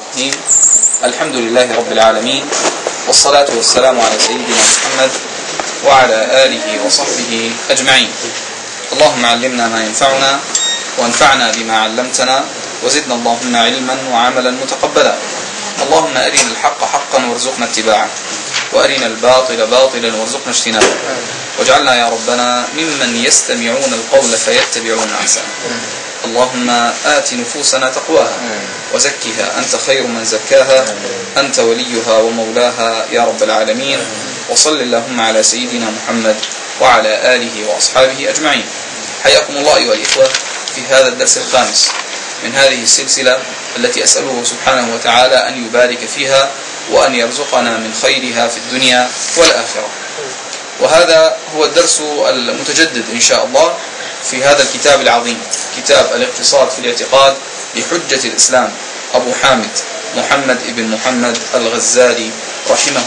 الرحيم. الحمد لله رب العالمين، والصلاة والسلام على سيدنا محمد وعلى آله وصحبه أجمعين. اللهم علمنا ما ينفعنا وانفعنا بما علمتنا وزدنا اللهم علما وعملا متقبلا. اللهم أرنا الحق حقا وارزقنا اتباعه، وأرنا الباطل باطلا وارزقنا اجتنابه، واجعلنا يا ربنا ممن يستمعون القول فيتبعون أحسنه. اللهم آت نفوسنا تقواها وزكها أنت خير من زكاها، أنت وليها ومولاها يا رب العالمين. وصل اللهم على سيدنا محمد وعلى آله وأصحابه أجمعين. حياكم الله أيها الإخوة في هذا الدرس الخامس من هذه السلسلة التي أسأله سبحانه وتعالى أن يبارك فيها وأن يرزقنا من خيرها في الدنيا والآخرة. وهذا هو الدرس المتجدد إن شاء الله في هذا الكتاب العظيم، كتاب الاقتصاد في الاعتقاد لحجة الإسلام أبو حامد محمد ابن محمد الغزالي رحمه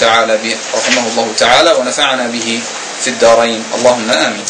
الله تعالى ونفعنا به في الدارين، اللهم آمين.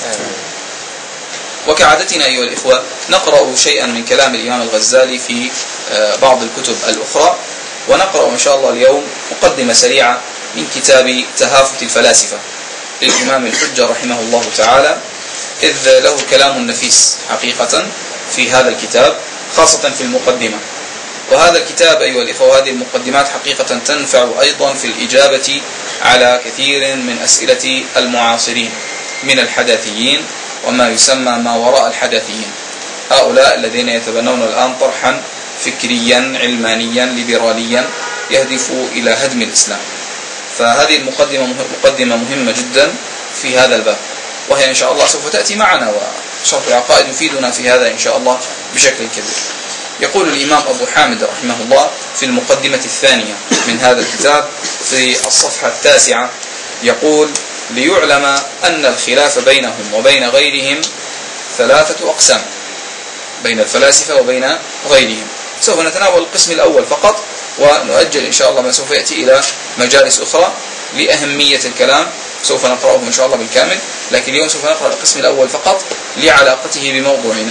وكعادتنا أيها الإخوة نقرأ شيئا من كلام الإمام الغزالي في بعض الكتب الأخرى، ونقرأ إن شاء الله اليوم مقدمة سريعة من كتاب تهافت الفلاسفة للإمام الحجة رحمه الله تعالى، إذ له كلام نفيس حقيقة في هذا الكتاب، خاصة في المقدمة. وهذا الكتاب أيها الإخوة وهذه المقدمات حقيقة تنفع أيضا في الإجابة على كثير من أسئلة المعاصرين من الحداثيين وما يسمى ما وراء الحداثيين، هؤلاء الذين يتبنون الآن طرحا فكريا علمانيا ليبراليا يهدف إلى هدم الإسلام. فهذه مقدمة مهمة جدا في هذا الباب، وهي إن شاء الله سوف تأتي معنا، وشرح العقائد يفيدنا في هذا إن شاء الله بشكل كبير. يقول الإمام أبو حامد رحمه الله في المقدمة الثانية من هذا الكتاب في الصفحة 9، يقول: ليعلم أن الخلاف بينهم وبين غيرهم 3 أقسام، بين الفلاسفة وبين غيرهم. سوف نتناول القسم الأول فقط، ونؤجل إن شاء الله ما سوف يأتي إلى مجالس أخرى لأهمية الكلام، سوف نقرأه إن شاء الله بالكامل، لكن اليوم سوف نقرأ القسم الأول فقط لعلاقته بموضوعنا.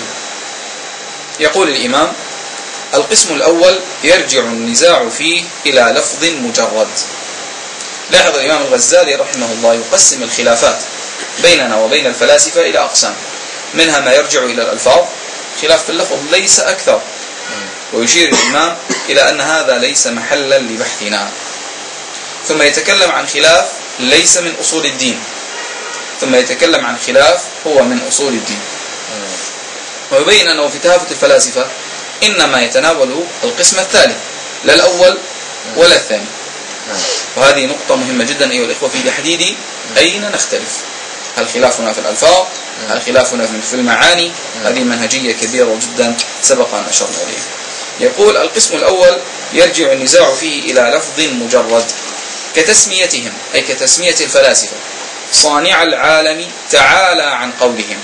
يقول الإمام: القسم الأول يرجع النزاع فيه إلى لفظ مجرد. لاحظ الإمام الغزالي رحمه الله يقسم الخلافات بيننا وبين الفلاسفة إلى أقسام، منها ما يرجع إلى الألفاظ، خلاف في اللفظ ليس أكثر، ويشير الإمام إلى أن هذا ليس محلا لبحثنا. ثم يتكلم عن خلاف ليس من أصول الدين، ثم يتكلم عن خلاف هو من أصول الدين، ويبين أنه في تهافت الفلاسفة إنما يتناول القسم الثالث لا الأول ولا الثاني. وهذه نقطة مهمة جدا أيها الإخوة في تحديد أين نختلف، هل خلافنا في الألفاظ، هل خلافنا في المعاني. هذه منهجية كبيرة جدا سبق أن أشرنا إليها. يقول: القسم الأول يرجع النزاع فيه إلى لفظ مجرد كتسميتهم، أي كتسمية الفلاسفة صانع العالم تعالى عن قولهم،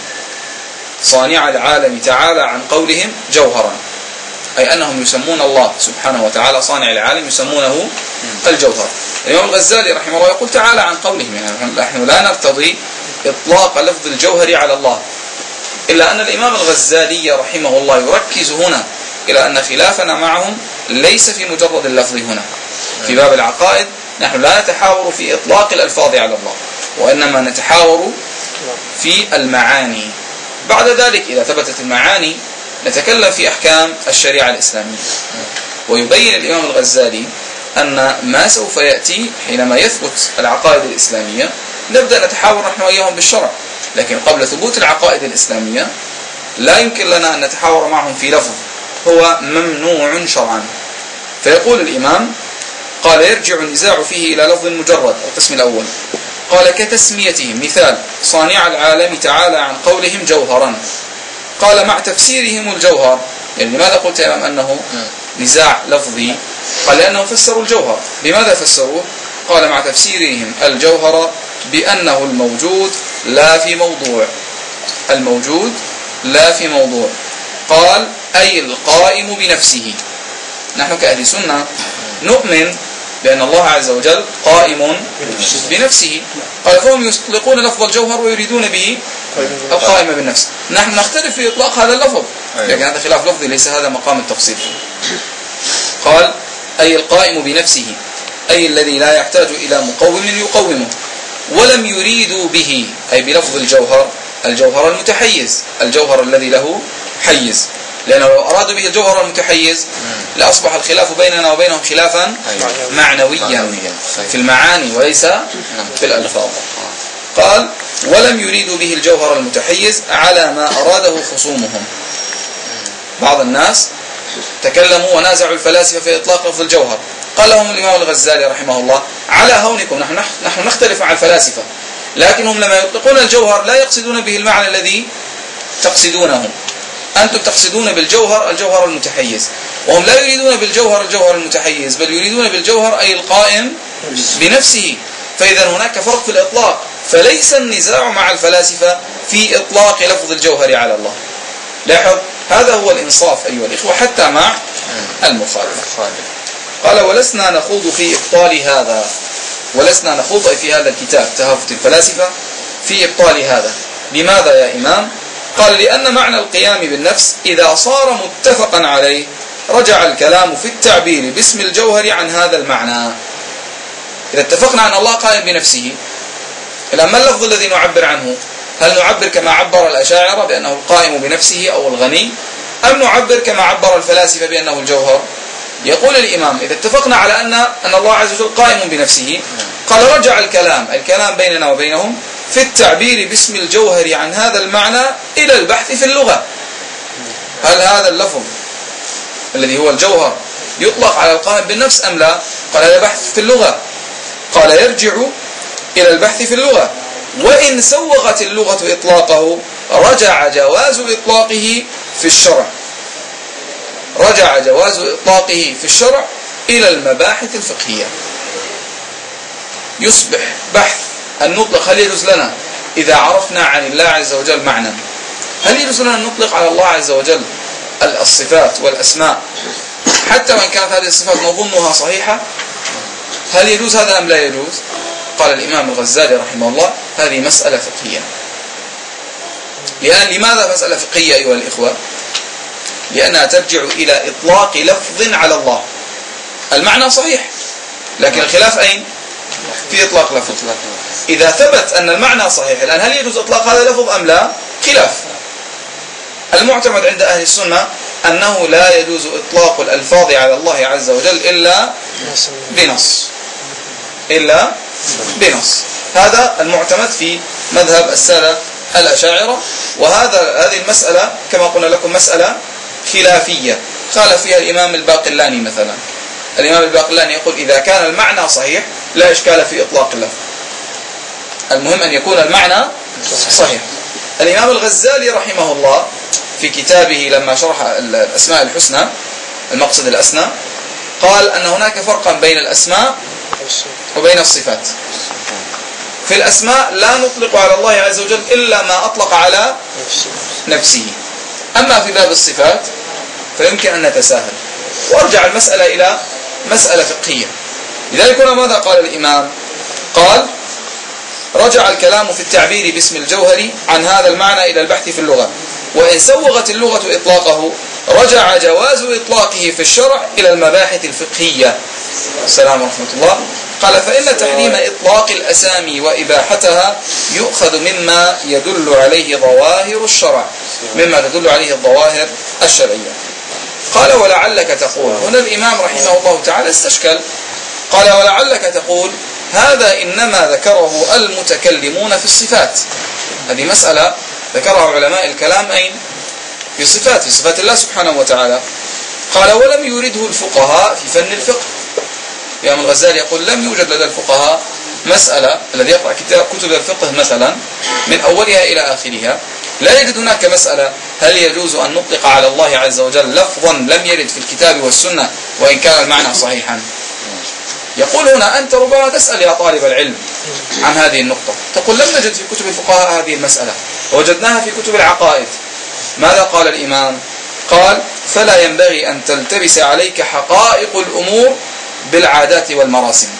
صانع العالم تعالى عن قولهم جوهرا، أي أنهم يسمون الله سبحانه وتعالى صانع العالم يسمونه الجوهر. الإمام الغزالي رحمه الله يقول تعالى عن قولهم، يعني نحن لا نرتضي إطلاق لفظ الجوهر على الله، إلا أن الإمام الغزالي رحمه الله يركز هنا إلى أن خلافنا معهم ليس في مجرد اللفظ هنا. في باب العقائد نحن لا نتحاور في إطلاق الألفاظ على الله، وإنما نتحاور في المعاني. بعد ذلك إذا ثبتت المعاني نتكلم في أحكام الشريعة الإسلامية. ويبين الإمام الغزالي أن ما سوف يأتي حينما يثبت العقائد الإسلامية نبدأ نتحاور نحن وإياهم بالشرع، لكن قبل ثبوت العقائد الإسلامية لا يمكن لنا أن نتحاور معهم في لفظ، هو ممنوع شرعا. فيقول الإمام: قال: يرجع النزاع فيه إلى لفظ مجرد، القسم الأول. قال: كتسميتهم، مثال: صانع العالم تعالى عن قولهم جوهرا. قال: مع تفسيرهم الجوهر. يعني لماذا قلت يا إمام أنه نزاع لفظي؟ قال: لأنهم فسروا الجوهر. بماذا فسروه؟ قال: مع تفسيرهم الجوهر بأنه الموجود لا في موضوع، الموجود لا في موضوع. قال: أي القائم بنفسه. نحن كأهل سنة نؤمن بأن الله عز وجل قائم بنفسه. قال: فهم يطلقون لفظ الجوهر ويريدون به القائم بالنفس. نحن نختلف في إطلاق هذا اللفظ، لكن هذا خلاف لفظي، ليس هذا مقام التفصيل. قال: أي القائم بنفسه، أي الذي لا يحتاج إلى مقوم يقومه. ولم يريدوا به أي بلفظ الجوهر المتحيز، الجوهر الذي له حيز، لأنه لو أرادوا به الجوهر المتحيز لأصبح الخلاف بيننا وبينهم خلافا معنويا في المعاني وليس في الألفاظ. قال ولم يريدوا به الجوهر المتحيز على ما أراده خصومهم. بعض الناس تكلموا ونازعوا الفلاسفة في إطلاق لفظ الجوهر، قال لهم الإمام الغزالي رحمه الله على هونكم، نحن نختلف مع الفلاسفة، لكنهم لما يطلقون الجوهر لا يقصدون به المعنى الذي تقصدونه. أنتم تقصدون بالجوهر الجوهر المتحيز، وهم لا يريدون بالجوهر الجوهر المتحيز، بل يريدون بالجوهر أي القائم بنفسه. فإذا هناك فرق في الإطلاق، فليس النزاع مع الفلاسفة في إطلاق لفظ الجوهر على الله. لاحظ هذا هو الإنصاف أيها الإخوة حتى مع المخالف. قال ولسنا نخوض في إبطال هذا، ولسنا نخوض في هذا الكتاب تهافت الفلاسفة في إبطال هذا. لماذا يا إمام؟ قال لأن معنى القيام بالنفس إذا صار متفقا عليه رجع الكلام في التعبير باسم الجوهر عن هذا المعنى. إذا اتفقنا أن الله قائم بنفسه، الآن ما اللفظ الذي نعبر عنه؟ هل نعبر كما عبر الأشاعرة بأنه القائم بنفسه أو الغني، أم نعبر كما عبر الفلاسفة بأنه الجوهر؟ يقول الإمام إذا اتفقنا على أن الله عز وجل قائم بنفسه، قال رجع الكلام بيننا وبينهم في التعبير باسم الجوهر عن هذا المعنى إلى البحث في اللغة. هل هذا اللفظ الذي هو الجوهر يطلق على القائم بالنفس أم لا؟ قال هذا بحث في اللغة. قال يرجع إلى البحث في اللغة، وإن سوغت اللغة إطلاقه رجع جواز إطلاقه في الشرع. رجع جواز إطلاقه في الشرع إلى المباحث الفقهية. يصبح بحث أن نطلق هل يجوز لنا إذا عرفنا عن الله عز وجل معنى، هل يجوز لنا أن نطلق على الله عز وجل الصفات والأسماء حتى وإن كانت هذه الصفات نظنها صحيحة؟ هل يجوز هذا أم لا يجوز؟ قال الإمام الغزالي رحمه الله هذه مسألة فقهية. لماذا مسألة فقهية أيها الإخوة؟ لأنها ترجع إلى إطلاق لفظ على الله. المعنى صحيح لكن الخلاف أين؟ في إطلاق لفظ. إذا ثبت أن المعنى صحيح الآن هل يجوز إطلاق هذا اللفظ أم لا؟ خلاف. المعتمد عند أهل السنة أنه لا يجوز إطلاق الألفاظ على الله عز وجل إلا بنص. هذا المعتمد في مذهب السادة الأشاعرة. هذه المسألة كما قلنا لكم مسألة خلافية خالف فيها الإمام الباقلاني مثلا. الإمام الباقلاني يقول إذا كان المعنى صحيح لا إشكال في إطلاق اللفظ، المهم أن يكون المعنى صحيح. الإمام الغزالي رحمه الله في كتابه لما شرح الأسماء الحسنى المقصد الأسنى قال أن هناك فرقا بين الأسماء وبين الصفات. في الأسماء لا نطلق على الله عز وجل إلا ما أطلق على نفسه، أما في باب الصفات فيمكن أن نتساهل. وارجع المسألة إلى مسألة فقهية. لذلك هنا ماذا قال الإمام؟ قال رجع الكلام في التعبير باسم الجوهر عن هذا المعنى إلى البحث في اللغة، وإن سوغت اللغة إطلاقه رجع جواز إطلاقه في الشرع إلى المباحث الفقهية. السلام ورحمة الله. قال فإن تحريم إطلاق الأسامي وإباحتها يؤخذ مما يدل عليه ظواهر الشرع، مما تدل عليه الظواهر الشرعية. قال ولعلك تقول، هنا الإمام رحمه الله تعالى استشكل، قال ولعلك تقول هذا إنما ذكره المتكلمون في الصفات. هذه مسألة ذكرها علماء الكلام أين؟ في صفات الله سبحانه وتعالى. قال ولم يرده الفقهاء في فن الفقه. الإمام الغزالي يقول لم يوجد لدى الفقهاء مسألة، الذي يقرأ كتب الفقه مثلا من أولها إلى آخرها لا يجد هناك مسألة هل يجوز أن نطلق على الله عز وجل لفظا لم يرد في الكتاب والسنة وإن كان المعنى صحيحا. يقول هنا أنت ربما تسأل يا طالب العلم عن هذه النقطة، تقول لم نجد في كتب الفقهاء هذه المسألة وجدناها في كتب العقائد. ماذا قال الإمام؟ قال فلا ينبغي أن تلتبس عليك حقائق الأمور بالعادات والمراسم.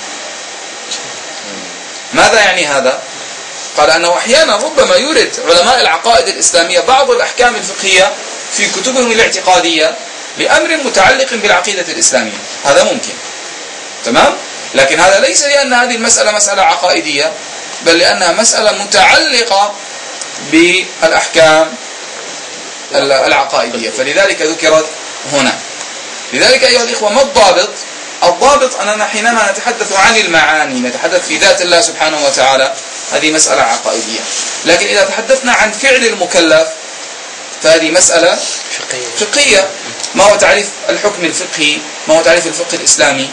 ماذا يعني هذا؟ قال أنه أحيانا ربما يورد علماء العقائد الإسلامية بعض الأحكام الفقهية في كتبهم الاعتقادية لأمر متعلق بالعقيدة الإسلامية، هذا ممكن، تمام؟ لكن هذا ليس لأن هذه المسألة مسألة عقائدية، بل لأنها مسألة متعلقة بالأحكام العقائدية، فلذلك ذكرت هنا. لذلك أيها الإخوة، ما الضابط؟ الضابط أننا حينما نتحدث عن المعاني نتحدث في ذات الله سبحانه وتعالى، هذه مسألة عقائدية. لكن إذا تحدثنا عن فعل المكلف فهذه مسألة فقهية. ما هو تعريف الحكم الفقهي؟ ما هو تعريف الفقه الإسلامي؟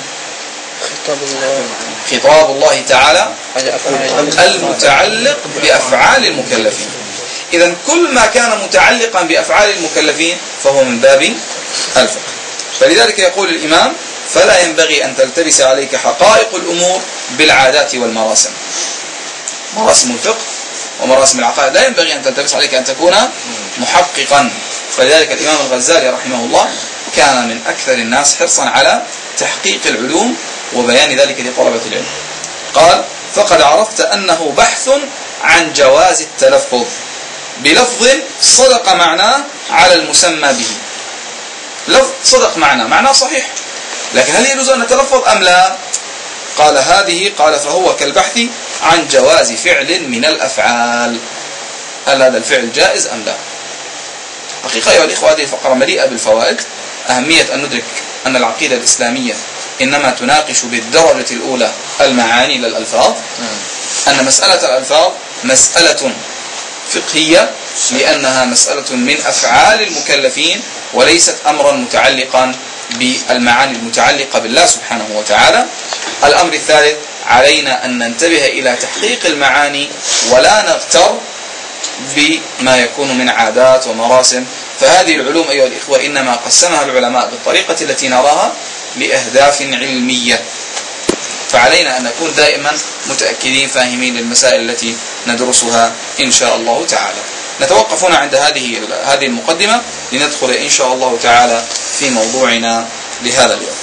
خطاب الله تعالى المتعلق بأفعال المكلفين. إذن كل ما كان متعلقا بأفعال المكلفين فهو من باب الفقه. فلذلك يقول الإمام: فلا ينبغي أن تلتبس عليك حقائق الأمور بالعادات والمراسم. مراسم الفقه ومراسم العقائد لا ينبغي أن تلتبس عليك أن تكون محققا. فلذلك الإمام الغزالي رحمه الله كان من أكثر الناس حرصا على تحقيق العلوم وبيان ذلك لطلبة العلم. قال: فقد عرفت أنه بحث عن جواز التلفظ بلفظ صدق معناه على المسمى به. لفظ صدق معناه صحيح، لكن هل يجوز أن نتلفظ أم لا؟ قال: قال: فهو كالبحث عن جواز فعل من الأفعال، هل هذا الفعل جائز أم لا؟ حقيقة أيها الإخوة هذه الفقرة مليئة بالفوائد. أهمية أن ندرك أن العقيدة الإسلامية إنما تناقش بالدرجة الأولى المعاني للألفاظ، أن مسألة الألفاظ مسألة فقهية لأنها مسألة من أفعال المكلفين وليست أمرا متعلقا بالمعاني المتعلقة بالله سبحانه وتعالى. الأمر الثالث: علينا أن ننتبه إلى تحقيق المعاني ولا نغتر بما يكون من عادات ومراسم. فهذه العلوم أيها الإخوة إنما قسمها العلماء بالطريقة التي نراها لأهداف علمية، فعلينا أن نكون دائما متأكدين فاهمين للمسائل التي ندرسها إن شاء الله تعالى. نتوقف هنا عند هذه المقدمة لندخل إن شاء الله تعالى في موضوعنا لهذا اليوم.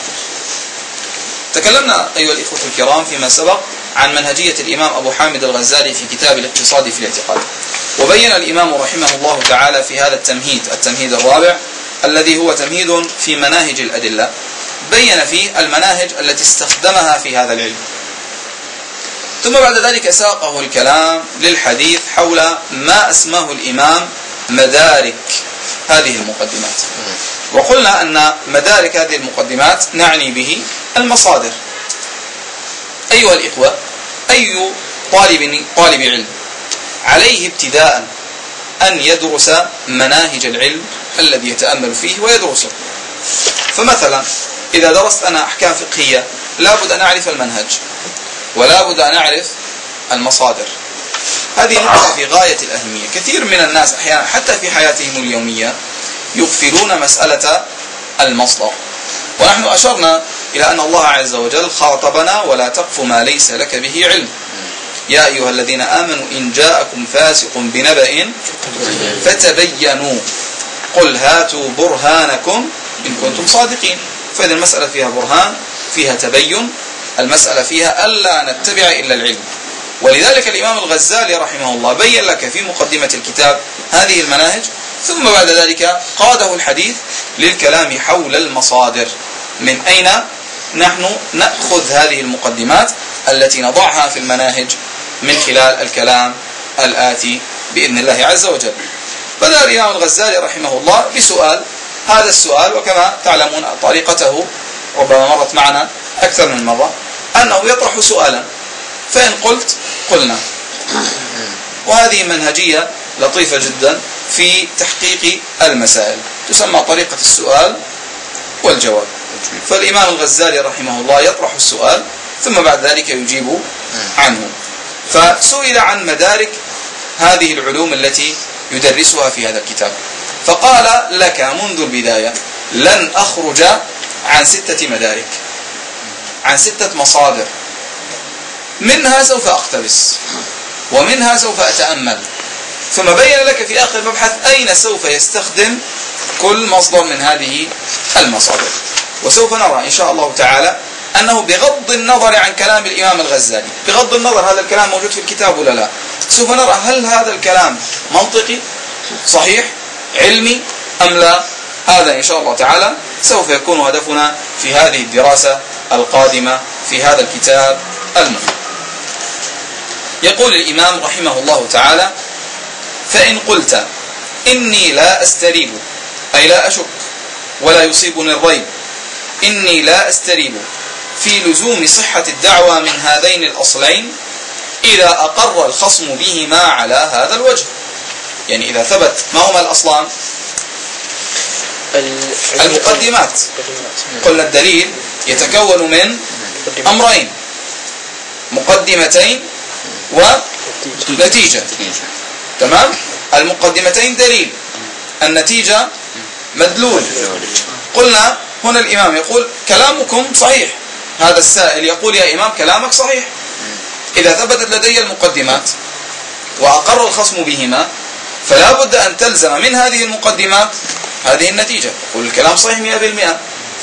تكلمنا أيها الإخوة الكرام فيما سبق عن منهجية الإمام أبو حامد الغزالي في كتاب الاقتصاد في الاعتقاد، وبين الإمام رحمه الله تعالى في هذا التمهيد الرابع الذي هو تمهيد في مناهج الأدلة، بين فيه المناهج التي استخدمها في هذا العلم، ثم بعد ذلك ساقه الكلام للحديث حول ما أسماه الإمام مدارك هذه المقدمات. وقلنا أن مدارك هذه المقدمات نعني به المصادر. أيها الإخوة، أي طالب علم عليه ابتداء أن يدرس مناهج العلم الذي يتأمل فيه ويدرسه. فمثلا إذا درست أنا أحكام فقهية لابد أن أعرف المنهج ولابد أن أعرف المصادر. هذه نقطة في غاية الأهمية. كثير من الناس أحيانا حتى في حياتهم اليومية يغفلون مسألة المصدر، ونحن أشرنا إلى أن الله عز وجل خاطبنا: ولا تقف ما ليس لك به علم، يا أيها الذين آمنوا إن جاءكم فاسق بنبأ فتبينوا قل هاتوا برهانكم إن كنتم صادقين. فإذا المسألة فيها برهان، فيها تبين، المسألة فيها ألا نتبع إلا العلم. ولذلك الإمام الغزالي رحمه الله بين لك في مقدمة الكتاب هذه المناهج، ثم بعد ذلك قاده الحديث للكلام حول المصادر. من أين نحن نأخذ هذه المقدمات التي نضعها في المناهج؟ من خلال الكلام الآتي بإذن الله عز وجل. بدأ الإمام الغزالي رحمه الله بسؤال. هذا السؤال وكما تعلمون طريقته ربما مرت معنا أكثر من مرة، أنه يطرح سؤالا فإن قلت قلنا. وهذه منهجية لطيفة جدا في تحقيق المسائل، تسمى طريقة السؤال والجواب. فالإمام الغزالي رحمه الله يطرح السؤال ثم بعد ذلك يجيب عنه. فسئل عن مدارك هذه العلوم التي يدرسها في هذا الكتاب، فقال لك منذ البداية: لن أخرج عن 6 مدارك، عن 6 مصادر، منها سوف أقتبس ومنها سوف أتأمل. ثم بين لك في آخر المبحث أين سوف يستخدم كل مصدر من هذه المصادر. وسوف نرى إن شاء الله تعالى أنه بغض النظر عن كلام الإمام الغزالي، بغض النظر هذا الكلام موجود في الكتاب ولا لا، سوف نرى هل هذا الكلام منطقي صحيح علمي أم لا. هذا إن شاء الله تعالى سوف يكون هدفنا في هذه الدراسة القادمة في هذا الكتاب المهم. يقول الإمام رحمه الله تعالى: فإن قلت إني لا أستريب، أي لا أشك ولا يصيبني الريب، إني لا أستريب في لزوم صحة الدعوة من هذين الأصلين إذا أقر الخصم بهما على هذا الوجه. يعني إذا ثبت، ما هما الأصلان؟ المقدمات. قلنا الدليل يتكون من أمرين: مقدمتين ونتيجة. تمام؟ المقدمتين دليل، النتيجة مدلول. قلنا هنا الإمام يقول: كلامكم صحيح، هذا السائل يقول: يا إمام كلامك صحيح، إذا ثبتت لدي المقدمات وأقر الخصم بهما فلا بد أن تلزم من هذه المقدمات هذه النتيجة. يقول الكلام صحيح 100%،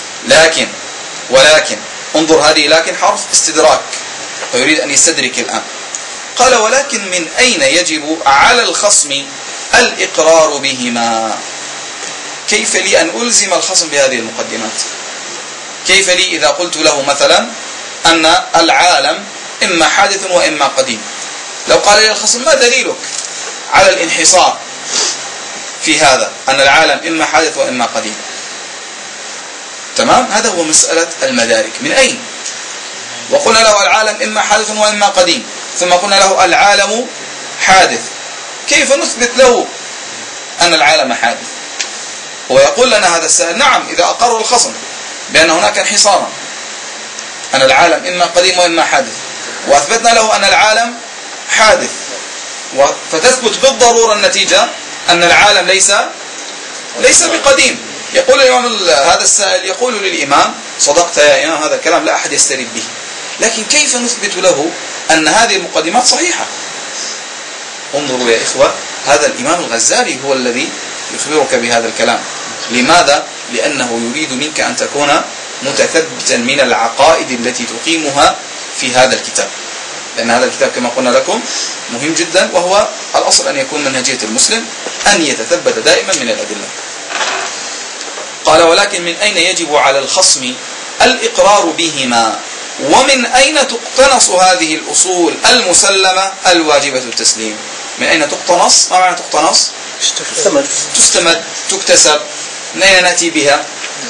ولكن انظر، هذه لكن حرف استدراك ويريد أن يستدرك الآن. قال: ولكن من أين يجب على الخصم الإقرار بهما؟ كيف لي أن ألزم الخصم بهذه المقدمات؟ كيف لي إذا قلت له مثلا أن العالم إما حادث وإما قديم؟ لو قال لي الخصم: ما دليلك على الانحصار في هذا أن العالم إما حادث وإما قديم؟ تمام؟ هذا هو مسألة المدارك. من أين؟ وقلنا له العالم إما حادث وإما قديم، ثم قلنا له العالم حادث، كيف نثبت له أن العالم حادث؟ هو يقول لنا هذا السائل: نعم، إذا أقر الخصم بأن هناك انحصارا، أن العالم إما قديم وإما حادث، وأثبتنا له أن العالم حادث، فتثبت بالضرورة النتيجة أن العالم ليس بقديم. يقول الإمام هذا السائل يقول للإمام: صدقت يا إمام، هذا الكلام لا أحد يستريد به، لكن كيف نثبت له أن هذه المقدمات صحيحة؟ انظروا يا إخوة، هذا الإمام الغزالي هو الذي يخبرك بهذا الكلام. لماذا؟ لأنه يريد منك أن تكون متثبتا من العقائد التي تقيمها في هذا الكتاب، لأن هذا الكتاب كما قلنا لكم مهم جدا، وهو الأصل أن يكون منهجية المسلم أن يتثبت دائما من الأدلة. قال: ولكن من أين يجب على الخصم الإقرار بهما، ومن أين تقتنص هذه الأصول المسلمة الواجبة التسليم؟ من أين تقتنص؟ ما معنى تقتنص؟ تستمد، تكتسب. من أين نأتي بها؟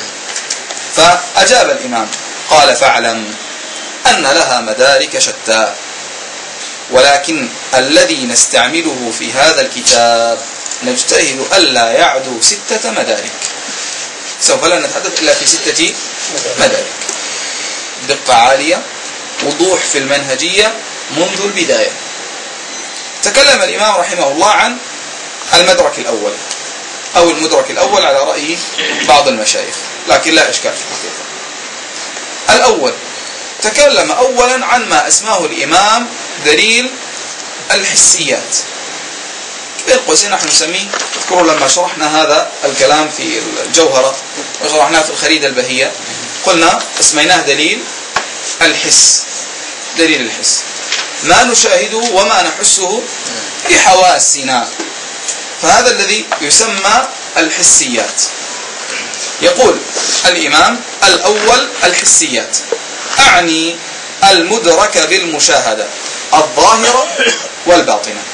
فأجاب الإمام قال: فاعلم أن لها مدارك شتى، ولكن الذي نستعمله في هذا الكتاب نجتهد ألا يعدو 6 مدارك. سوف لا نتحدث إلا في 6 مدارك. دقة عالية، وضوح في المنهجية منذ البداية. تكلم الإمام رحمه الله عن المدرك الأول أو المدرك الأول على رأي بعض المشايخ، لكن لا إشكال في الحقيقة. الأول، تكلم أولا عن ما أسماه الإمام دليل الحسيات. بين قوسين نحن نسميه، اذكروا لما شرحنا هذا الكلام في الجوهرة وشرحناه في الخريدة البهية، قلنا اسميناه دليل الحس. دليل الحس ما نشاهده وما نحسه بحواسنا، فهذا الذي يسمى الحسيات. يقول الإمام: الأول الحسيات، أعني المدرك بالمشاهدة الظاهرة والباطنة.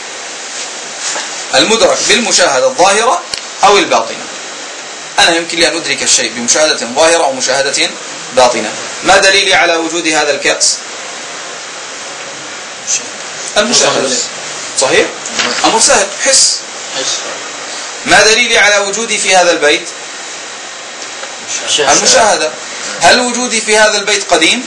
المدرك بالمشاهدة الظاهرة أو الباطنة. أنا يمكن لي أن أدرك الشيء بمشاهدة ظاهرة أو مشاهدة باطنة. ما دليلي على وجود هذا الكأس؟ المشاهدة. صحيح؟ أمر سهل، حس. ما دليلي على وجودي في هذا البيت؟ المشاهدة. هل وجودي في هذا البيت قديم؟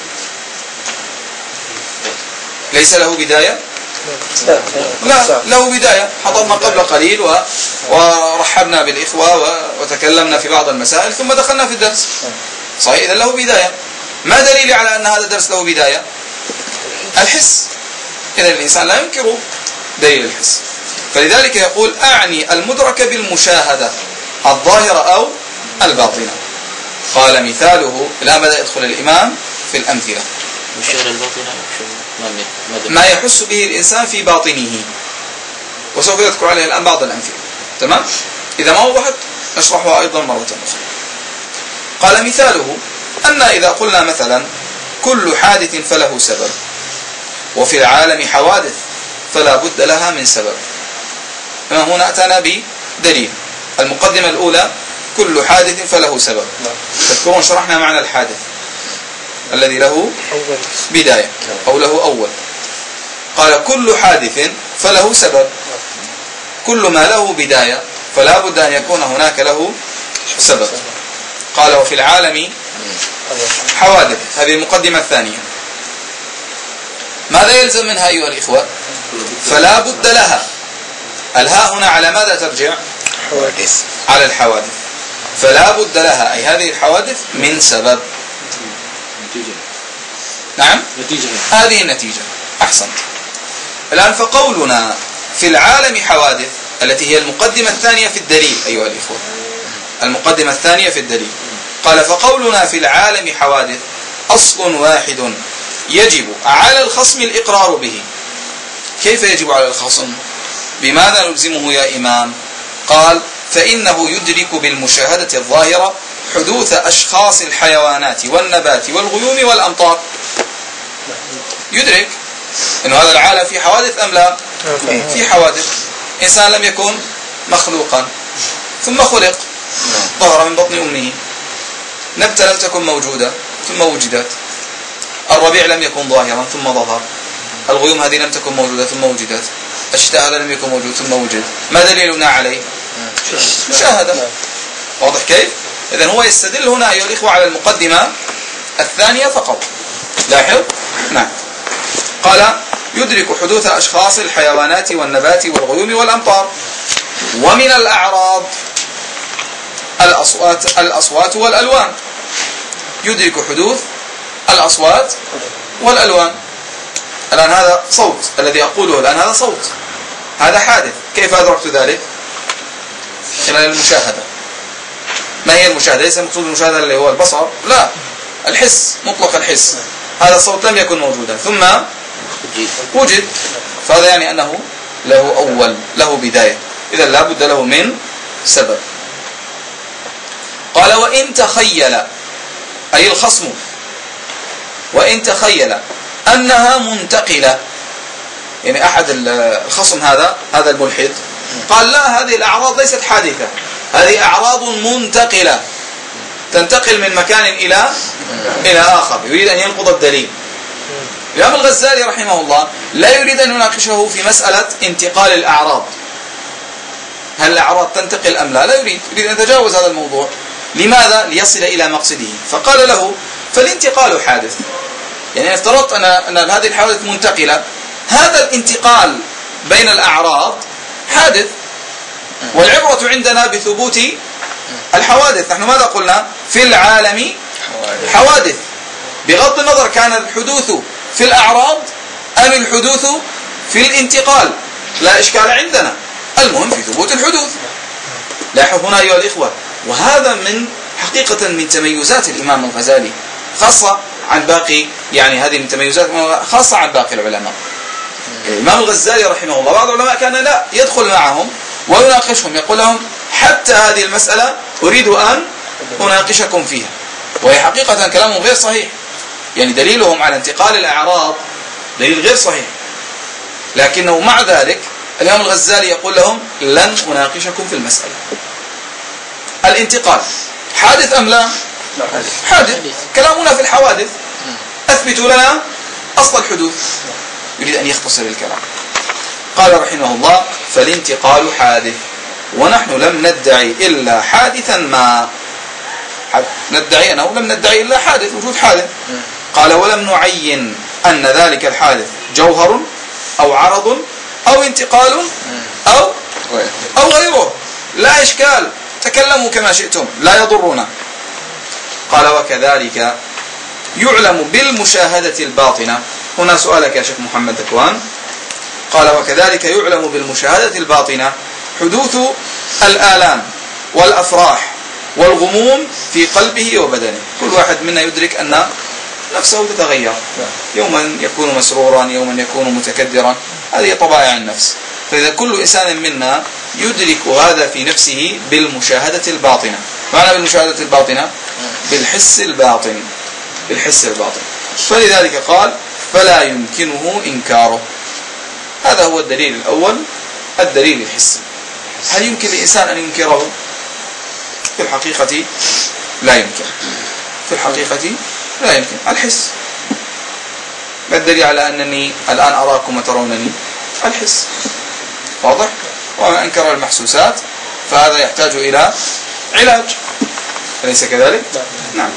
ليس له بداية؟ لا، له بداية. حضرنا قبل قليل ورحبنا بالإخوة وتكلمنا في بعض المسائل ثم دخلنا في الدرس. صحيح؟ إذا له بداية. ما دليلي على أن هذا الدرس له بداية؟ الحس. إذا الإنسان لا ينكر دليل الحس. فلذلك يقول: أعني المدرك بالمشاهدة الظاهرة أو الباطنة. قال: مثاله، لا بدأ يدخل الإمام في الأمثلة. مشاهدة الباطنة ما يحس به الإنسان في باطنه، وسوف يذكر عليه الآن بعض الأمثلة. تمام؟ إذا ما وضحت نشرحها أيضا مرة أخرى. قال مثاله أن إذا قلنا مثلا كل حادث فله سبب، وفي العالم حوادث فلا بد لها من سبب. هنا أتانا بدليل. المقدمة الأولى كل حادث فله سبب. تذكرون شرحنا معنى الحادث الذي له بداية أو له أول. قال كل حادث فله سبب، كل ما له بداية فلا بد أن يكون هناك له سبب. قال وفي العالم حوادث، هذه المقدمة الثانية. ماذا يلزم منها أيها الإخوة؟ فلا بد لها. الهاء هنا على ماذا ترجع؟ حوادث. على الحوادث. فلا بد لها أي هذه الحوادث من سبب. نتيجة. نعم؟ نتيجة. هذه النتيجة. أحسنت. الآن فقولنا في العالم حوادث التي هي المقدمة الثانية في الدليل أيها الإخوة، المقدمة الثانية في الدليل. قال فقولنا في العالم حوادث أصل واحد يجب على الخصم الإقرار به. كيف يجب على الخصم؟ بماذا نلزمه يا إمام؟ قال فإنه يدرك بالمشاهدة الظاهرة حدوث أشخاص الحيوانات والنبات والغيوم والأمطار. يدرك أن هذا العالم في حوادث أم لا؟ في حوادث. إنسان لم يكن مخلوقا ثم خلق، ظهر من بطن أمه. نبتة لم تكن موجودة ثم وجدت. الربيع لم يكن ظاهرا ثم ظهر. الغيوم هذه لم تكن موجودة ثم وجدت. الشتاء هذا لم يكن موجود ثم وجد. ما دليلنا عليه؟ مشاهدة. واضح كيف؟ إذن هو يستدل هنا أيها الإخوة على المقدمة الثانية فقط. لاحظ. نعم. قال يدرك حدوث أشخاص الحيوانات والنبات والغيوم والأمطار. ومن الأعراض الأصوات والألوان. يدرك حدوث الأصوات والألوان. الآن هذا صوت الذي أقوله الآن، هذا صوت، هذا حادث. كيف أدركت ذلك؟ خلال المشاهدة. ما هي المشاهدة؟ ليس المقصود المشاهدة اللي هو البصر، لا، الحس، مطلق الحس. هذا الصوت لم يكن موجودا ثم وجد، فهذا يعني أنه له أول، له بداية. إذا لا بد له من سبب. قال وإن تخيل أي الخصم، وإن تخيل أنها منتقلة، يعني أحد الخصم هذا الملحد قال لا، هذه الأعراض ليست حادثة، هذه أعراض منتقلة تنتقل من مكان إلى آخر. يريد أن ينقض الدليل. الإمام الغزالي رحمه الله لا يريد أن يناقشه في مسألة انتقال الأعراض، هل الأعراض تنتقل أم لا، لا يريد أن يتجاوز هذا الموضوع. لماذا؟ ليصل إلى مقصده. فقال له فالانتقال حادث، يعني افترضت أن هذه الحوادث منتقلة، هذا الانتقال بين الأعراض حادث، والعبرة عندنا بثبوت الحوادث. نحن ماذا قلنا؟ في العالم حوادث، بغض النظر كان الحدوث في الأعراض أم الحدوث في الانتقال، لا إشكال عندنا، المهم في ثبوت الحدوث. لاحظ هنا أيها الإخوة، وهذا من حقيقة من تميزات الإمام الغزالي، خاصة عن باقي، يعني هذه من تميزات خاصة عن باقي العلماء. الإمام الغزالي رحمه الله بعض العلماء كان لا يدخل معهم ويناقشهم، يقول لهم حتى هذه المسألة أريد أن أناقشكم فيها، وهي حقيقة كلامهم غير صحيح، يعني دليلهم على انتقال الأعراض دليل غير صحيح، لكنه مع ذلك الإمام الغزالي يقول لهم لن أناقشكم في المسألة. الانتقال حادث أم لا؟ حادث. كلامنا في الحوادث، أثبتوا لنا أصل الحدوث. يريد أن يختصر الكلام. قال رحمه الله فالانتقال حادث، ونحن لم ندعي إلا حادثا ما، ندعي أنه لم ندعي إلا حادث، وجود حادث. قال ولم نعين أن ذلك الحادث جوهر أو عرض أو انتقال أو غيره، لا إشكال، تكلموا كما شئتم لا يضرنا. قال وكذلك يعلم بالمشاهدة الباطنة. هنا سؤالك يا شيخ محمد ذكوان. قال وكذلك يعلم بالمشاهدة الباطنة حدوث الآلام والأفراح والغموم في قلبه وبدنه. كل واحد منا يدرك أن نفسه تتغير، يوما يكون مسرورا، يوما يكون متكدرا، هذه طبائع النفس. فإذا كل إنسان منا يدرك هذا في نفسه بالمشاهدة الباطنة. معنى بالمشاهدة الباطنة؟ بالحس الباطن، بالحس الباطن. فلذلك قال فلا يمكنه إنكاره. هذا هو الدليل الأول، الدليل الحسي. هل يمكن للإنسان أن ينكره؟ في الحقيقة لا يمكن، في الحقيقة لا يمكن. الحس، ما الدليل على أنني الآن أراكم وترونني؟ الحس، واضح؟ ومن أنكر المحسوسات فهذا يحتاج إلى علاج، أليس كذلك؟ نعم.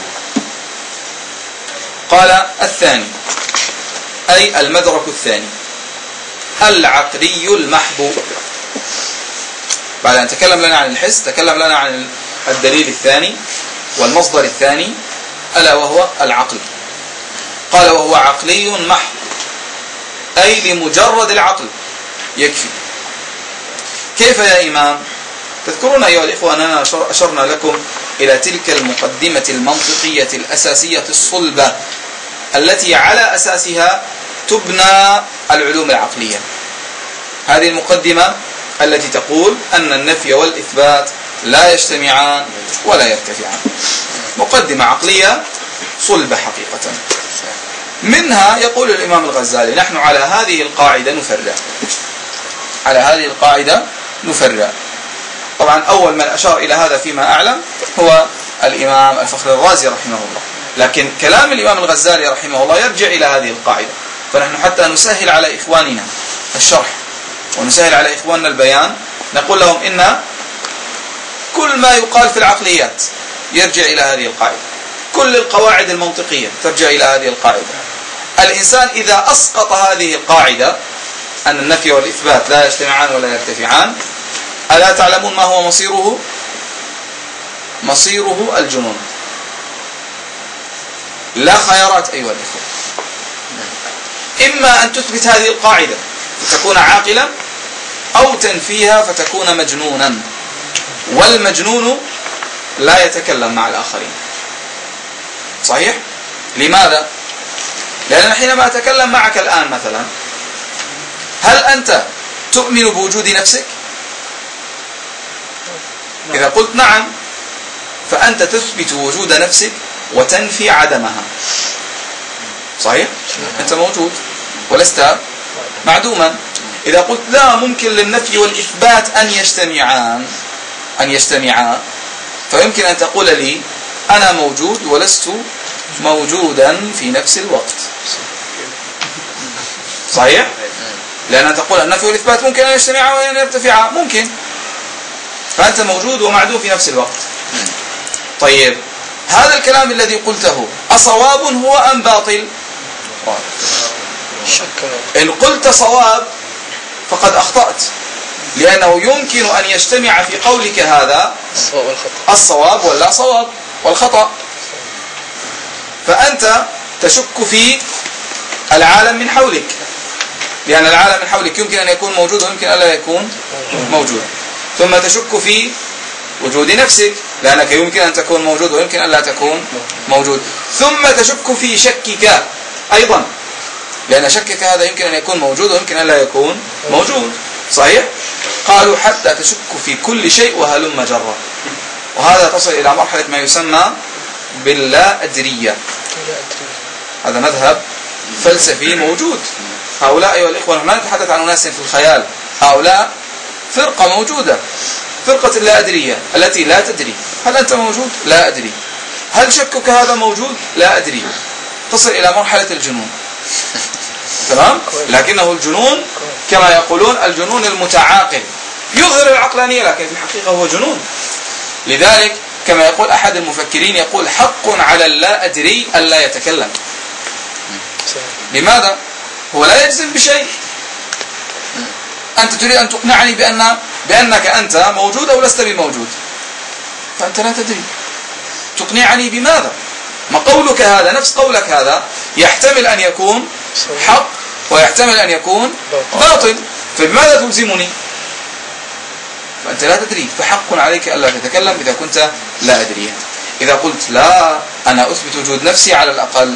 قال الثاني، أي المدرك الثاني، العقلي المحض. بعد أن تكلم لنا عن الحس تكلم لنا عن الدليل الثاني والمصدر الثاني، ألا وهو العقل. قال وهو عقلي محض، أي لمجرد العقل يكفي. كيف يا إمام؟ تذكرون أيها الإخوة أننا أشرنا لكم إلى تلك المقدمة المنطقية الأساسية الصلبة التي على أساسها تبنى العلوم العقلية. هذه المقدمة التي تقول أن النفي والإثبات لا يجتمعان ولا يرتفعان. مقدمة عقلية صلبة حقيقة. منها يقول الإمام الغزالي نحن على هذه القاعدة نفرع، على هذه القاعدة نفرع. طبعا أول من أشار إلى هذا فيما أعلم هو الإمام الفخر الرازي رحمه الله، لكن كلام الإمام الغزالي رحمه الله يرجع إلى هذه القاعدة. فنحن حتى نسهل على إخواننا الشرح ونسهل على إخواننا البيان نقول لهم إن كل ما يقال في العقليات يرجع إلى هذه القاعدة، كل القواعد المنطقية ترجع إلى هذه القاعدة. الإنسان إذا أسقط هذه القاعدة أن النفي والإثبات لا يجتمعان ولا يرتفعان، ألا تعلمون ما هو مصيره؟ مصيره الجنون. لا خيارات أيها الإخوة، إما أن تثبت هذه القاعدة فتكون عاقلا، أو تنفيها فتكون مجنونا. والمجنون لا يتكلم مع الآخرين. صحيح؟ لماذا؟ لأن حينما أتكلم معك الآن مثلا، هل أنت تؤمن بوجود نفسك؟ إذا قلت نعم فأنت تثبت وجود نفسك وتنفي عدمها. صحيح؟ أنت موجود ولست معدوما. إذا قلت لا، ممكن للنفي والإثبات أن يجتمعان فيمكن أن تقول لي أنا موجود ولست موجودا في نفس الوقت. صحيح؟ لأن تقول النفي والإثبات ممكن أن يجتمعا وأن يرتفعا، ممكن، فأنت موجود ومعدوم في نفس الوقت. طيب هذا الكلام الذي قلته أصواب هو أم باطل؟ إن قلت صواب فقد أخطأت، لأنه يمكن أن يجتمع في قولك هذا الصواب ولا صواب والخطأ. فأنت تشك في العالم من حولك، لأن العالم من حولك يمكن أن يكون موجود ويمكن أن لا يكون موجود. ثم تشك في وجود نفسك، لأنك يمكن أن تكون موجود ويمكن أن لا تكون موجود. ثم تشك في شكك أيضا، لأن شكك هذا يمكن أن يكون موجود ويمكن أن لا يكون موجود. صحيح؟ قالوا حتى تشك في كل شيء وهلم جرة. وهذا تصل إلى مرحلة ما يسمى باللا أدرية. هذا مذهب فلسفي موجود. هؤلاء أيها الإخوة لا نتحدث عن ناس في الخيال، هؤلاء فرقة موجودة، فرقة اللا أدرية التي لا تدري هل أنت موجود؟ لا أدري. هل شكك هذا موجود؟ لا أدري. تصل إلى مرحلة الجنون. تمام؟ لكنه الجنون كما يقولون الجنون المتعاقل، يظهر العقلانية لكن في الحقيقة هو جنون. لذلك كما يقول أحد المفكرين، يقول حق على اللا أدري ألا يتكلم. لماذا؟ هو لا يجزم بشيء. أنت تريد أن تقنعني بأنك أنت موجود أو لست بموجود، فأنت لا تدري. تقنعني بماذا؟ ما قولك هذا، نفس قولك هذا يحتمل أن يكون حق ويحتمل أن يكون باطل، فبماذا تلزمني؟ فأنت لا تدري، فحق عليك ألا تتكلم إذا كنت لا أدري. إذا قلت لا، أنا أثبت وجود نفسي على الأقل.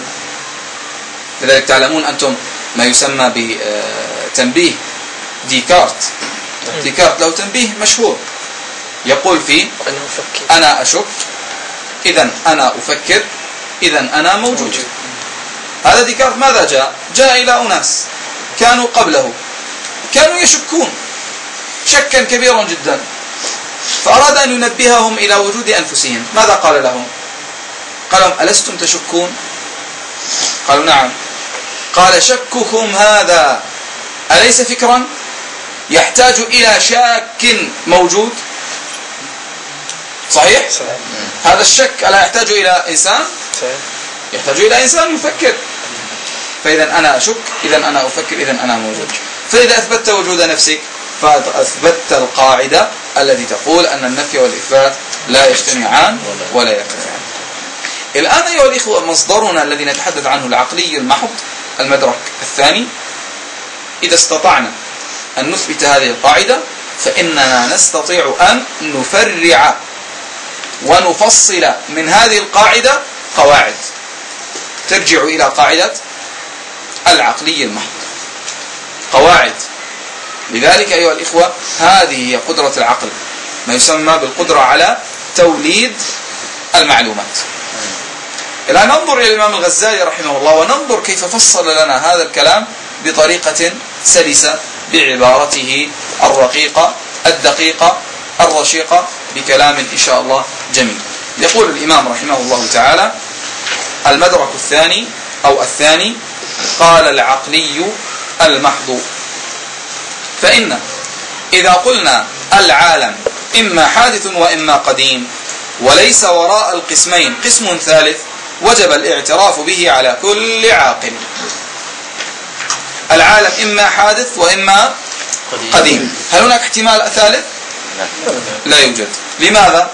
لذلك تعلمون أنتم ما يسمى بتنبيه ديكارت. ديكارت له تنبيه مشهور يقول فيه أنا أشك إذن أنا أفكر إذن أنا موجود. هذا ديكارت ماذا جاء إلى أناس كانوا قبله كانوا يشكون شكا كبيرا جدا، فأراد أن ينبههم إلى وجود أنفسهم. ماذا قال لهم؟ قال لهم ألستم تشكون؟ قالوا نعم. قال شككم هذا أليس فكرا يحتاج إلى شاك موجود؟ صحيح؟ هذا الشك ألا يحتاج إلى إنسان؟ يحتاج إلى إنسان يفكر. فإذا أنا أشك إذا أنا أفكر إذا أنا موجود. فإذا أثبتت وجود نفسك فأثبتت القاعدة التي تقول أن النفي والإثبات لا يجتمعان ولا يرتفعان. الآن أيها الإخوة مصدرنا الذي نتحدث عنه العقلي المحض المدرك الثاني، إذا استطعنا أن نثبت هذه القاعدة فإننا نستطيع أن نفرع ونفصل من هذه القاعدة قواعد ترجع إلى قاعدة العقلي المحض، قواعد. لذلك أيها الإخوة هذه هي قدرة العقل، ما يسمى بالقدرة على توليد المعلومات. الآن ننظر إلى الإمام الغزالي رحمه الله وننظر كيف فصل لنا هذا الكلام بطريقة سلسة بعبارته الرقيقة الدقيقة الرشيقة بكلام إن شاء الله جميل. يقول الإمام رحمه الله تعالى: المدرك الثاني أو الثاني، قال العقلي المحض. فإن إذا قلنا العالم إما حادث وإما قديم وليس وراء القسمين قسم ثالث وجب الاعتراف به على كل عاقل. العالم إما حادث وإما قديم، هل هناك احتمال ثالث؟ لا يوجد. لماذا؟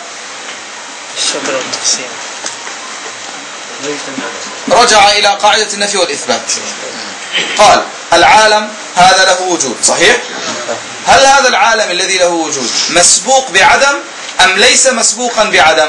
رجع إلى قاعدة النفي والإثبات، قال العالم هذا له وجود، صحيح؟ هل هذا العالم الذي له وجود مسبوق بعدم أم ليس مسبوقا بعدم؟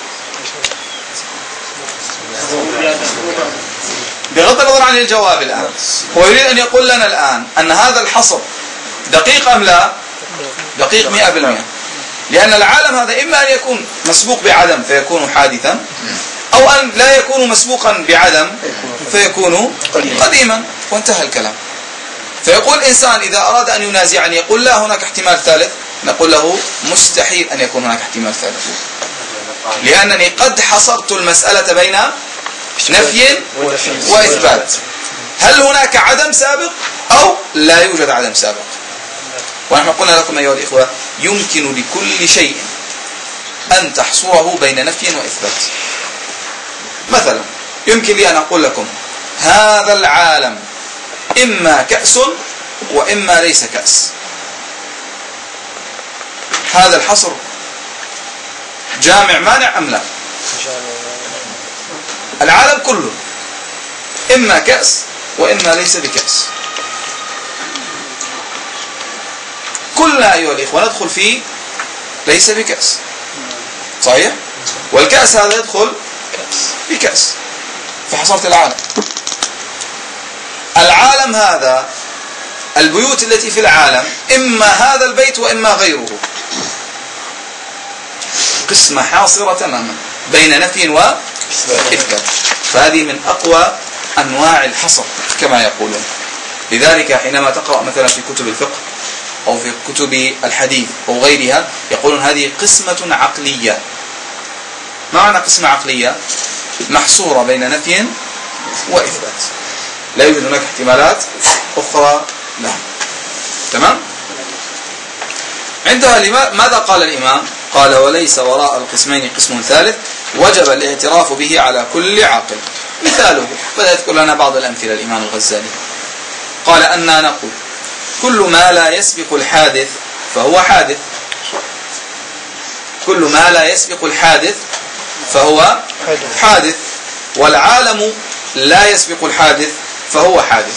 بغض النظر عن الجواب الآن هو يريد أن يقول لنا الآن أن هذا الحصر دقيق أم لا؟ دقيق 100%. لأن العالم هذا إما أن يكون مسبوق بعدم فيكون حادثا، أو أن لا يكون مسبوقا بعدم فيكون قديما، وانتهى الكلام. فيقول الإنسان إذا أراد أن ينازعني يقول لا هناك احتمال ثالث، نقول له مستحيل أن يكون هناك احتمال ثالث، لأنني قد حصرت المسألة بين نفي وإثبات. هل هناك عدم سابق أو لا يوجد عدم سابق؟ ونحن قلنا لكم أيها الإخوة يمكن لكل شيء أن تحصره بين نفي وإثبات. مثلا يمكن لي أن أقول لكم هذا العالم إما كأس وإما ليس كأس. هذا الحصر جامع مانع أم لا؟ العالم كله إما كأس وإما ليس بكأس. كلنا أيها الإخوة ندخل فيه ليس بكأس، صحيح؟ والكأس هذا يدخل بكأس، فحصرت العالم. العالم هذا البيوت التي في العالم إما هذا البيت وإما غيره، قسمة حاصرة تماما بين نفي وإثبات. فهذه من أقوى أنواع الحصر كما يقولون. لذلك حينما تقرأ مثلا في كتب الفقه أو في كتب الحديث أو غيرها يقولون هذه قسمة عقلية. ما معنى قسمة عقلية؟ محصورة بين نفي وإثبات، لا يوجد هناك احتمالات أخرى لها. تمام؟ عندها ماذا قال الإمام؟ قال وليس وراء القسمين قسم ثالث وجب الاعتراف به على كل عاقل. مثاله، بدأ يذكر لنا بعض الأمثلة الإمام الغزالي. قال أننا نقول كل ما لا يسبق الحادث فهو حادث. كل ما لا يسبق الحادث فهو حادث، والعالم لا يسبق الحادث فهو حادث.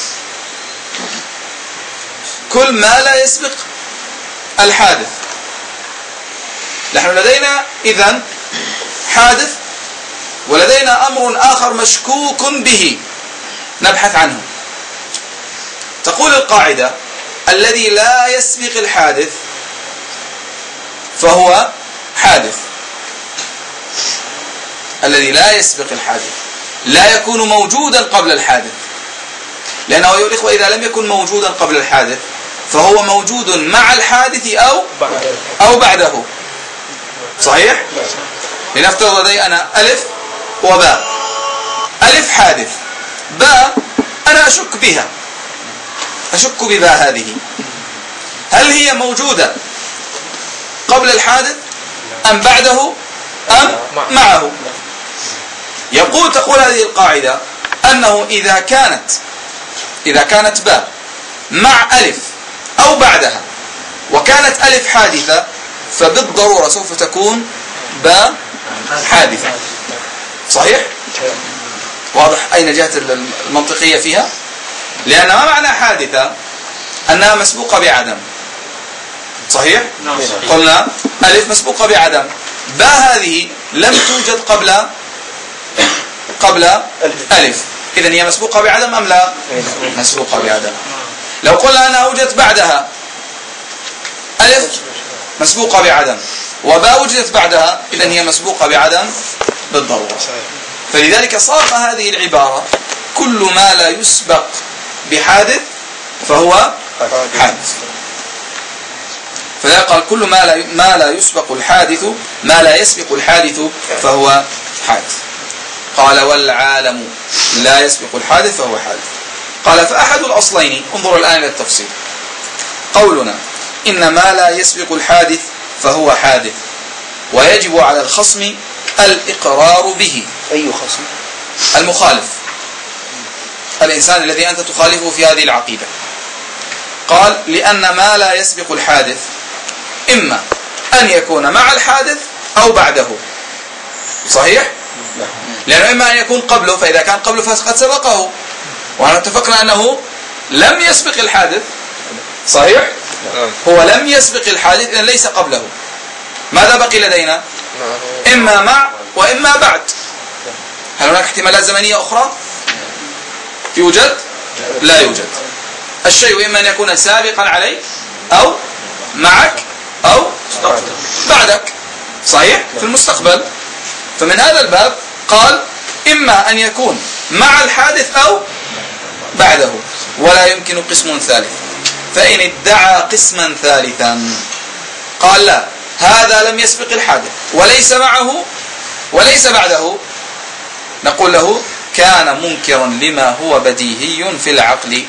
كل ما لا يسبق الحادث. نحن لدينا إذن حادث ولدينا أمر آخر مشكوك به نبحث عنه. تقول القاعدة الذي لا يسبق الحادث فهو حادث. الذي لا يسبق الحادث لا يكون موجودا قبل الحادث، لأنه أيها الإخوة إذا لم يكن موجودا قبل الحادث فهو موجود مع الحادث أو بعده. صحيح؟ لنفترض لدي أنا ألف وباء. ألف حادث، باء أنا أشك بها، أشك بباء هذه، هل هي موجودة قبل الحادث أم بعده أم معه؟ تقول هذه القاعدة أنه إذا كانت باء مع ألف أو بعدها وكانت ألف حادثة فبالضرورة سوف تكون باء حادثة. صحيح؟ واضح أين جهة المنطقية فيها؟ لأن ما معنى حادثة؟ أنها مسبوقة بعدم. صحيح؟ قلنا ألف مسبوقة بعدم، باء هذه لم توجد قبل ألف، إذن هي مسبوقة بعدم أم لا؟ مسبوقة بعدم. لو قلنا أنها وجدت بعدها، ألف مسبوقة بعدم وباء وجدت بعدها، إذن هي مسبوقة بعدم بالضرورة. فلذلك صاغ هذه العبارة كل ما لا يسبق بحادث فهو حادث. فلا قال كل ما لا يسبق الحادث، ما لا يسبق الحادث فهو حادث. قال والعالم لا يسبق الحادث فهو حادث. قال فأحد الأصلين، انظروا الآن إلى التفصيل، قولنا إن ما لا يسبق الحادث فهو حادث ويجب على الخصم الإقرار به. أي خصم؟ المخالف، الإنسان الذي أنت تخالفه في هذه العقيدة. قال لأن ما لا يسبق الحادث إما أن يكون مع الحادث أو بعده. صحيح؟ لأنه إما أن يكون قبله، فإذا كان قبله فقد سبقه، ونحن اتفقنا أنه لم يسبق الحادث. صحيح؟ هو لم يسبق الحادث إذن ليس قبله. ماذا بقي لدينا؟ إما مع وإما بعد. هل هناك احتمالات زمنية أخرى؟ يوجد؟ لا يوجد. الشيء إما أن يكون سابقا عليه أو معك أو بعدك. صحيح؟ في المستقبل. فمن هذا الباب قال إما أن يكون مع الحادث أو بعده، ولا يمكن قسم ثالث. فإن ادعى قسما ثالثا قال لا، هذا لم يسبق الحادث وليس معه وليس بعده، نقول له كان منكرا لما هو بديهي في العقل.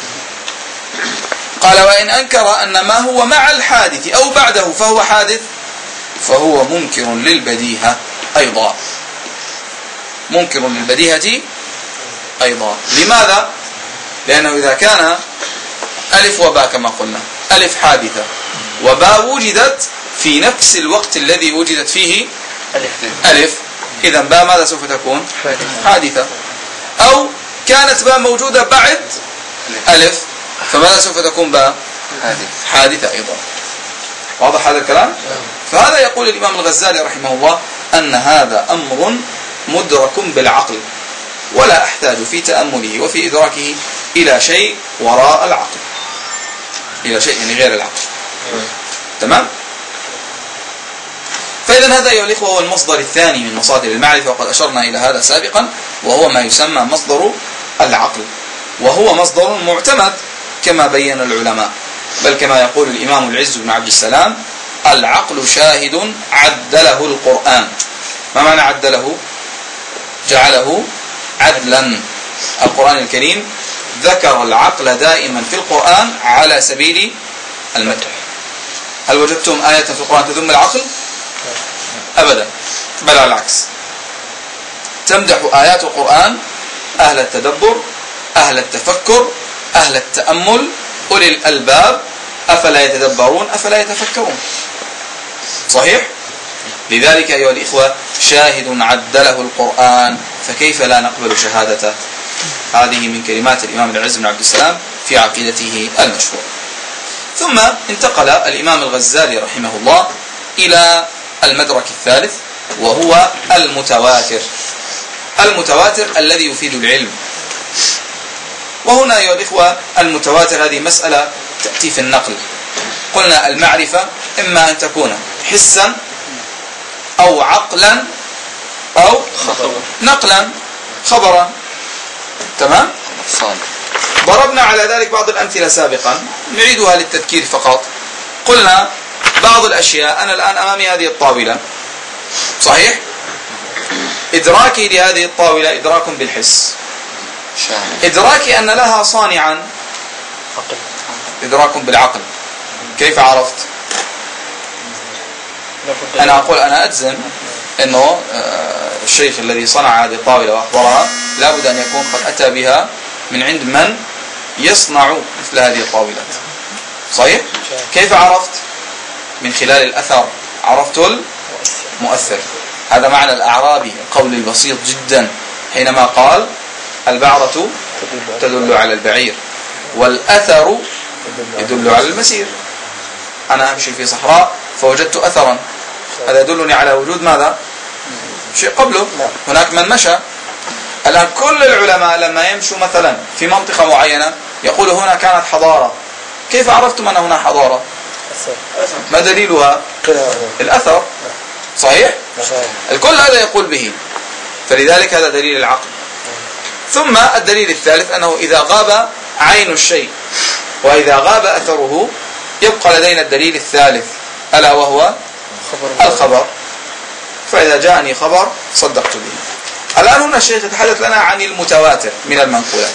قال وإن أنكر أن ما هو مع الحادث أو بعده فهو حادث فهو منكر للبديهة أيضا. منكر للبديهة أيضا. لماذا؟ لأنه إذا كان ألف وباء كما قلنا، ألف حادثة وباء وجدت في نفس الوقت الذي وجدت فيه ألف، إذن باء ماذا سوف تكون؟ حادثة. أو كانت باء موجودة بعد ألف، فماذا سوف تكون باء؟ حادثة أيضا. واضح هذا الكلام؟ فهذا يقول الإمام الغزالي رحمه الله أن هذا أمر مدرك بالعقل، ولا أحتاج في تأمله وفي إدراكه إلى شيء وراء العقل، إلى شيء يعني غير العقل. تمام؟ فإذا هذا أيها الإخوة هو المصدر الثاني من مصادر المعرفة، وقد أشرنا إلى هذا سابقا، وهو ما يسمى مصدر العقل، وهو مصدر معتمد كما بين العلماء، بل كما يقول الإمام العز بن عبد السلام العقل شاهد عدله القرآن. ما معنى عدله؟ جعله عدلا. القرآن الكريم ذكر العقل دائما في القرآن على سبيل المدح. هل وجدتم آية في القرآن تذم العقل؟ أبدا، بل على العكس، تمدح آيات القرآن أهل التدبر، أهل التفكر، أهل التأمل، أولي الألباب. أفلا يتدبرون أفلا يتفكرون؟ صحيح؟ لذلك أيها الإخوة شاهد عدله القرآن، فكيف لا نقبل شهادته؟ هذه من كلمات الإمام العز بن عبد السلام في عقيدته المشهورة. ثم انتقل الإمام الغزالي رحمه الله إلى المدرك الثالث، وهو المتواتر. المتواتر الذي يفيد العلم. وهنا أيها الإخوة المتواتر هذه مسألة تأتي في النقل. قلنا المعرفة إما أن تكون حسا أو عقلا أو نقلا خبرا. تمام؟ ضربنا على ذلك بعض الأمثلة سابقا، نعيدها للتذكير فقط. قلنا بعض الأشياء، أنا الآن أمامي هذه الطاولة، صحيح؟ إدراكي لهذه الطاولة إدراك بالحس، إدراكي أن لها صانعا إدراك بالعقل. كيف عرفت؟ أنا أقول أنا أجزم أنه الشيخ الذي صنع هذه الطاولة وأخبرها لابد أن يكون قد أتى بها من عند من يصنع مثل هذه الطاولات، صحيح؟ كيف عرفت؟ من خلال الأثر، عرفت المؤثر. هذا معنى الأعرابي القول البسيط جدا حينما قال البعرة تدل على البعير والأثر يدل على المسير. أنا أمشي في صحراء فوجدت أثرا، هذا يدلني على وجود ماذا؟ شيء قبله. هناك من مشى. الآن كل العلماء لما يمشوا مثلا في منطقة معينة يقول هنا كانت حضارة. كيف عرفتم أن هنا حضارة؟ ما دليلها؟ الأثر، صحيح؟ الكل هذا يقول به، فلذلك هذا دليل العقل. ثم الدليل الثالث أنه إذا غاب عين الشيء وإذا غاب أثره يبقى لدينا الدليل الثالث ألا وهو الخبر. فإذا جاءني خبر صدقت به. الآن هنا الشيخ يتحدث لنا عن المتواتر من المنقولات،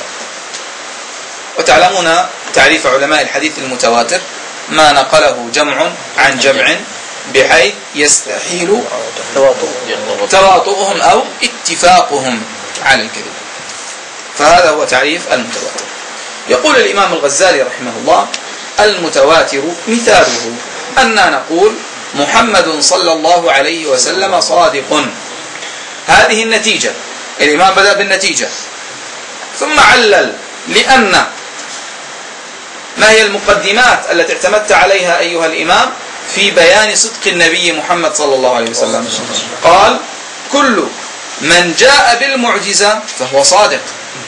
وتعلمون تعريف علماء الحديث المتواتر ما نقله جمع عن جمع بحيث يستحيل تواطؤهم أو اتفاقهم على الكذب. فهذا هو تعريف المتواتر. يقول الإمام الغزالي رحمه الله المتواتر مثاله أننا نقول محمد صلى الله عليه وسلم صادق. هذه النتيجة. الإمام بدأ بالنتيجة ثم علل لأن ما هي المقدمات التي اعتمدت عليها أيها الإمام في بيان صدق النبي محمد صلى الله عليه وسلم؟ قال كل من جاء بالمعجزة فهو صادق.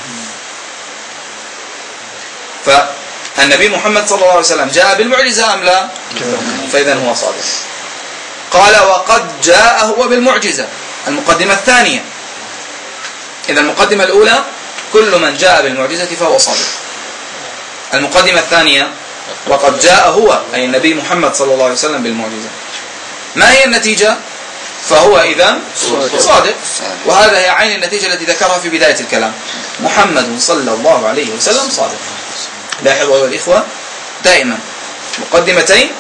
فالنبي محمد صلى الله عليه وسلم جاء بالمعجزة أم لا؟ فإذا هو صادق. قال وقد جاء هو بالمعجزة، المقدمة الثانية. إذا المقدمة الأولى كل من جاء بالمعجزة فهو صادق. المقدمة الثانية وقد جاء هو أي النبي محمد صلى الله عليه وسلم بالمعجزة. ما هي النتيجة؟ فهو إذا صادق. وهذا هي عين النتيجة التي ذكرها في بداية الكلام، محمد صلى الله عليه وسلم صادق. لاحظوا أيها الإخوة دائما مقدمتين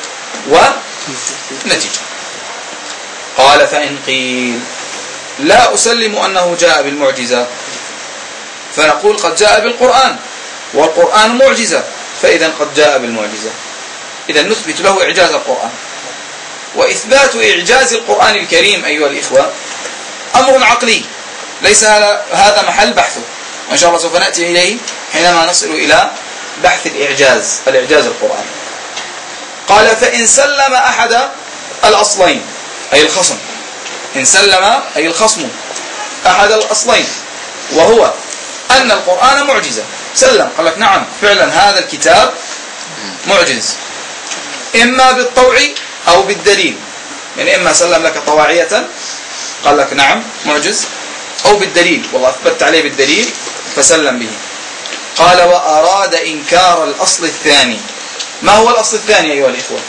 ونتيجة. قال فإن قيل لا أسلم أنه جاء بالمعجزة فنقول قد جاء بالقرآن والقرآن معجزة، فإذا قد جاء بالمعجزة، إذا نثبت له إعجاز القرآن. وإثبات إعجاز القرآن الكريم أيها الإخوة أمر عقلي، ليس هذا محل بحثه، وإن شاء الله سوف نأتي إليه حينما نصل إلى بحث الإعجاز القرآني. قال فإن سلم أحد الأصلين أي الخصم، إن سلم أي الخصم أحد الأصلين وهو أن القرآن معجزة، سلم قال لك نعم فعلا هذا الكتاب معجز، إما بالطوع أو بالدليل، يعني إما سلم لك طواعية قال لك نعم معجز، أو بالدليل والله أثبت عليه بالدليل فسلم به. قال وأراد إنكار الأصل الثاني. ما هو الأصل الثاني أيها الإخوة؟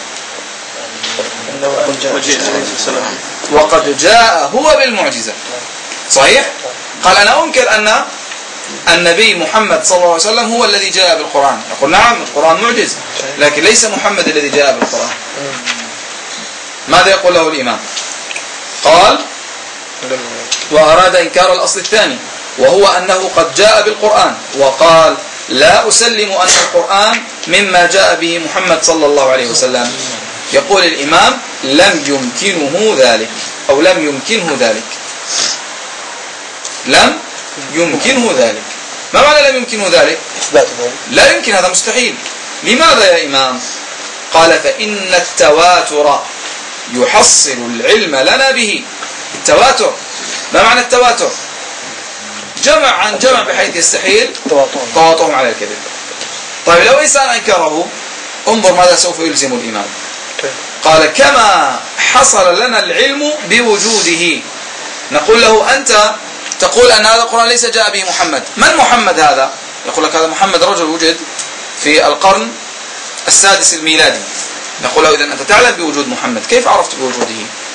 وقد جاء هو بالمعجزة، صحيح؟ قال أنا أنكر أن النبي محمد صلى الله عليه وسلم هو الذي جاء بالقرآن، يقول نعم القرآن معجز لكن ليس محمد الذي جاء بالقرآن. ماذا يقول له الإمام؟ قال وأراد إنكار الأصل الثاني وهو أنه قد جاء بالقرآن وقال لا أسلم أن القرآن مما جاء به محمد صلى الله عليه وسلم. يقول الإمام لم يمكنه ذلك أو لم يمكنه ذلك، لم يمكنه ذلك. ما معنى لم يمكنه ذلك؟ لا يمكن، هذا مستحيل. لماذا يا إمام؟ قال فإن التواتر يحصل العلم لنا به. التواتر، ما معنى التواتر؟ جمع عن جمع بحيث يستحيل تواطؤهم على الكذب. طيب لو إنسان أنكره انظر ماذا سوف يلزم الإمام. قال كما حصل لنا العلم بوجوده. نقول له أنت تقول أن هذا القرآن ليس جاء به محمد. من محمد هذا؟ يقول لك هذا محمد رجل وجد في القرن السادس الميلادي. نقول له إذا أنت تعلم بوجود محمد، كيف عرفت بوجوده؟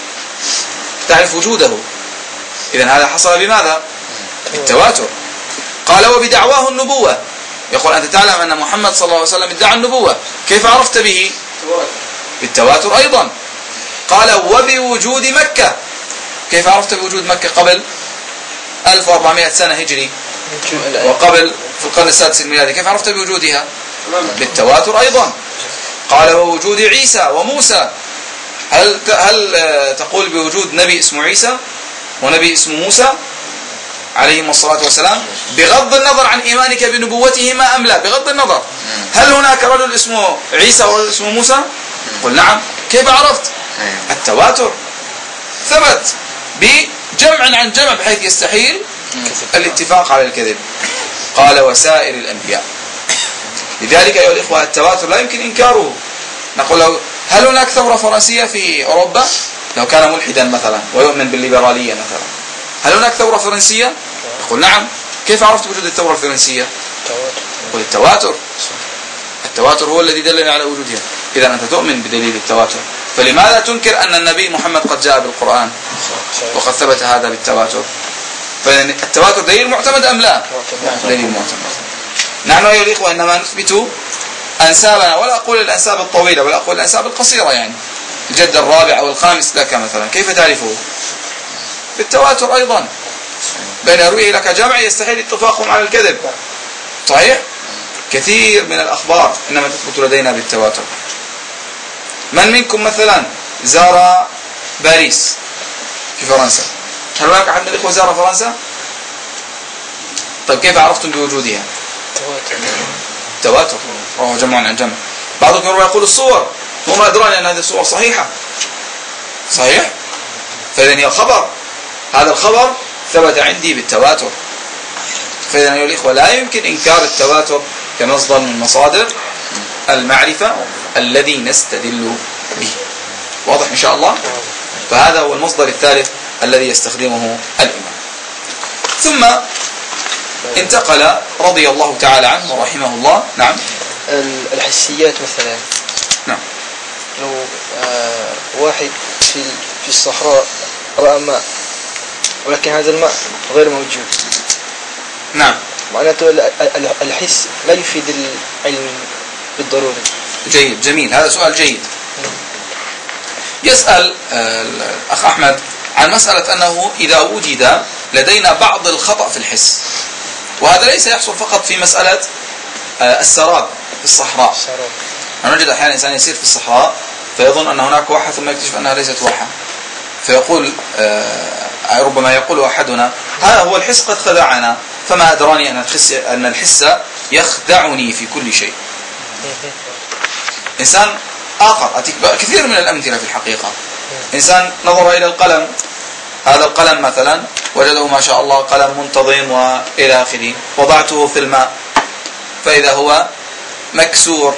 تعرف وجوده، إذا هذا حصل بماذا؟ بالتواتر. قال وبدعواه النبوة. يقول أنت تعلم أن محمد صلى الله عليه وسلم ادعى النبوة، كيف عرفت به؟ بالتواتر أيضا. قال وبوجود مكة. كيف عرفت بوجود مكة قبل 1400 سنة هجري وقبل في القرن السادس الميلادي؟ كيف عرفت بوجودها؟ بالتواتر أيضا. قال ووجود عيسى وموسى. هل تقول بوجود نبي اسمه عيسى ونبي اسمه موسى عليهم الصلاة والسلام بغض النظر عن إيمانك بنبوتهما أم لا؟ بغض النظر، هل هناك رجل اسمه عيسى ورجل اسمه موسى؟ قل نعم. كيف عرفت؟ التواتر. ثبت بجمع عن جمع بحيث يستحيل الاتفاق على الكذب. قال وسائر الأنبياء. لذلك أيها الإخوة التواتر لا يمكن إنكاره. نقول له هل هناك ثورة فرنسية في أوروبا؟ لو كان ملحدا مثلا ويؤمن بالليبرالية مثلا، هل هناك ثورة فرنسية؟ يقول نعم. كيف عرفت وجود الثورة الفرنسية؟ يقول التواتر. التواتر هو الذي دلني على وجودها. إذا أنت تؤمن بدليل التواتر، فلماذا تنكر أن النبي محمد قد جاء بالقرآن وقد ثبت هذا بالتواتر؟ فالتواتر دليل معتمد أم لا؟ دليل معتمد. نحن أيها الإخوة إنما نثبت أنسابنا، ولا أقول الأنساب الطويلة ولا أقول الأنساب القصيرة، يعني الجد الرابع أو الخامس لك مثلا، كيف تعرفه؟ بالتواتر أيضا. بين يرويه لك جمع يستحيل اتفاقهم على الكذب. صحيح؟ كثير من الأخبار إنما تثبت لدينا بالتواتر. من منكم مثلا زار باريس في فرنسا؟ هل هناك أحد من الإخوة زار فرنسا؟ طيب كيف عرفتم بوجودها؟ تواتر. رواه جمع عن جمع. بعضكم يقول الصور، هم أدرون أن هذه الصور صحيحة. صحيح؟ فإذا هي خبر، هذا الخبر ثبت عندي بالتواتر. فإذا أيها الإخوة لا يمكن إنكار التواتر كمصدر من مصادر المعرفة الذي نستدل به. واضح إن شاء الله؟ فهذا هو المصدر الثالث الذي يستخدمه الإمام. ثم انتقل رضي الله تعالى عنه ورحمه الله. نعم. الحسيات مثلا. نعم. لو واحد في الصحراء رأى ماء ولكن هذا الماء غير موجود. نعم. معناته الحس لا يفيد العلم بالضرورة. جيد، جميل، هذا سؤال جيد. يسأل الأخ أحمد عن مسألة أنه إذا وجد لدينا بعض الخطأ في الحس، وهذا ليس يحصل فقط في مسألة السراب في الصحراء. نجد أحيانا إنسان يسير في الصحراء فيظن أن هناك واحة ثم يكتشف أنها ليست واحة، فيقول ربما يقول أحدنا هذا هو الحس قد خدعنا، فما أدراني أن الحس يخدعني في كل شيء. إنسان آخر، كثير من الأمثلة في الحقيقة، إنسان نظر إلى القلم، هذا القلم مثلا وجده ما شاء الله قلم منتظم وإلى آخره، وضعته في الماء فإذا هو مكسور.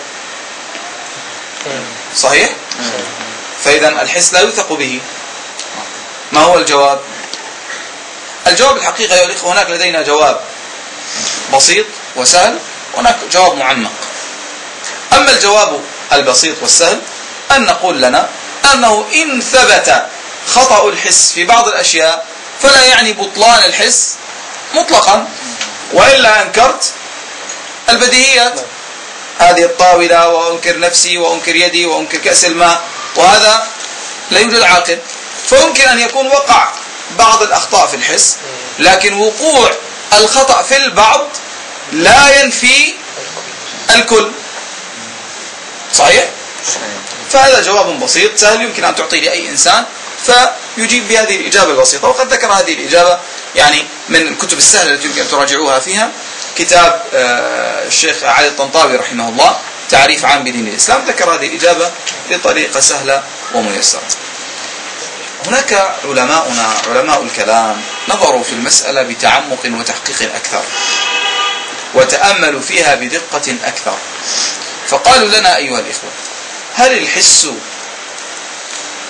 صحيح؟ فإذا الحس لا يوثق به. ما هو الجواب؟ الجواب الحقيقة يا الإخوة هناك لدينا جواب بسيط وسهل، هناك جواب معمق. أما الجواب البسيط والسهل أن نقول لنا أنه إن ثبت خطأ الحس في بعض الأشياء فلا يعني بطلان الحس مطلقا، وإلا أنكرت البديهيات، هذه الطاولة وأنكر نفسي وأنكر يدي وأنكر كأس الماء، وهذا لا يوجد عاقل. فيمكن أن يكون وقع بعض الأخطاء في الحس، لكن وقوع الخطأ في البعض لا ينفي الكل. صحيح؟ فهذا جواب بسيط سهل يمكن أن تعطيه لأي إنسان فيجيب بهذه الإجابة البسيطة. وقد ذكر هذه الإجابة يعني من الكتب السهلة التي يمكن أن تراجعوها فيها كتاب الشيخ علي الطنطاوي رحمه الله تعريف عام بدين الإسلام، ذكر هذه الإجابة بطريقة سهلة وميسرة. هناك علماؤنا علماء الكلام نظروا في المسألة بتعمق وتحقيق أكثر، وتأملوا فيها بدقة أكثر، فقالوا لنا أيها الإخوة هل الحس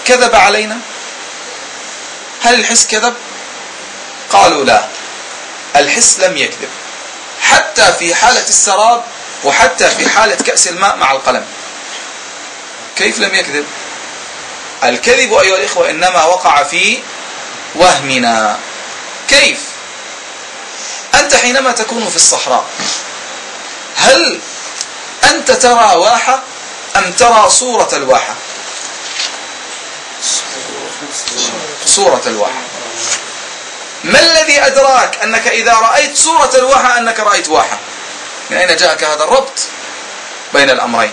كذب علينا؟ هل الحس كذب؟ قالوا لا، الحس لم يكذب، حتى في حالة السراب وحتى في حالة كأس الماء مع القلم. كيف لم يكذب؟ الكذب أيها الإخوة إنما وقع في وهمنا. كيف؟ أنت حينما تكون في الصحراء هل أنت ترى واحة أم ترى صورة الواحة؟ صورة الواحة. ما الذي أدراك أنك إذا رأيت صورة الواحة أنك رأيت واحة؟ من أين جاءك هذا الربط بين الأمرين؟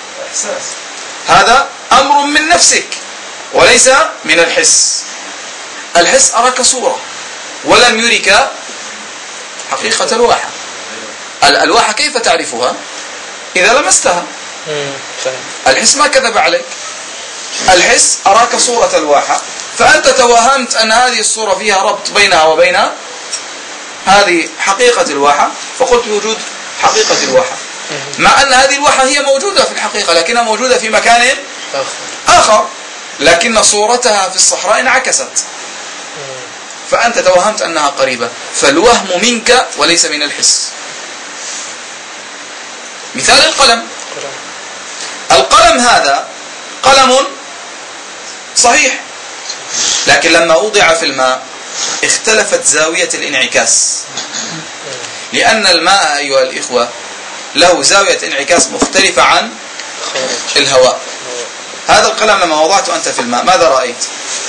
هذا أمر من نفسك وليس من الحس. الحس أراك صورة ولم يرك حقيقة الواحة. الواحة كيف تعرفها؟ إذا لمستها. الحس ما كذب عليك. الحس أراك صورة الواحة، فأنت توهمت أن هذه الصورة فيها ربط بينها وبين هذه حقيقة الواحة، فقلت بوجود حقيقة الواحة، مع أن هذه الواحة هي موجودة في الحقيقة لكنها موجودة في مكان آخر، لكن صورتها في الصحراء انعكست، فأنت توهمت أنها قريبة. فالوهم منك وليس من الحس. مثال القلم. القلم هذا قلم صحيح، لكن لما وضع في الماء اختلفت زاوية الانعكاس، لأن الماء أيها الإخوة له زاوية انعكاس مختلفة عن الهواء. هذا القلم لما وضعته أنت في الماء ماذا رأيت؟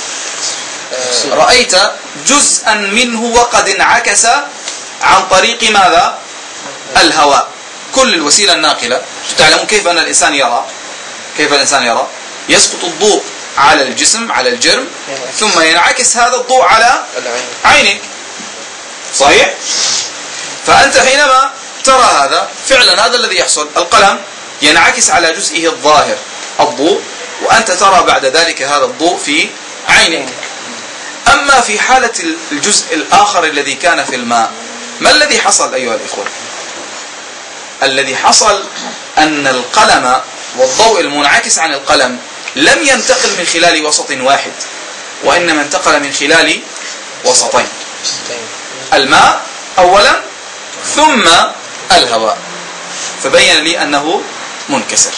رأيت جزءا منه وقد انعكس عن طريق ماذا؟ الهواء. كل الوسيلة الناقلة، تعلمون كيف أن الإنسان يرى؟ كيف الإنسان يرى؟ يسقط الضوء على الجسم، على الجرم، ثم ينعكس هذا الضوء على عينك، صحيح؟ فأنت حينما ترى هذا فعلا هذا الذي يحصل. القلم ينعكس على جزئه الظاهر الضوء، وأنت ترى بعد ذلك هذا الضوء في عينك. أما في حالة الجزء الآخر الذي كان في الماء، ما الذي حصل أيها الإخوة؟ الذي حصل أن القلم والضوء المنعكس عن القلم لم ينتقل من خلال وسط واحد، وإنما انتقل من خلال وسطين، الماء أولا ثم الهواء، فبين لي أنه منكسر.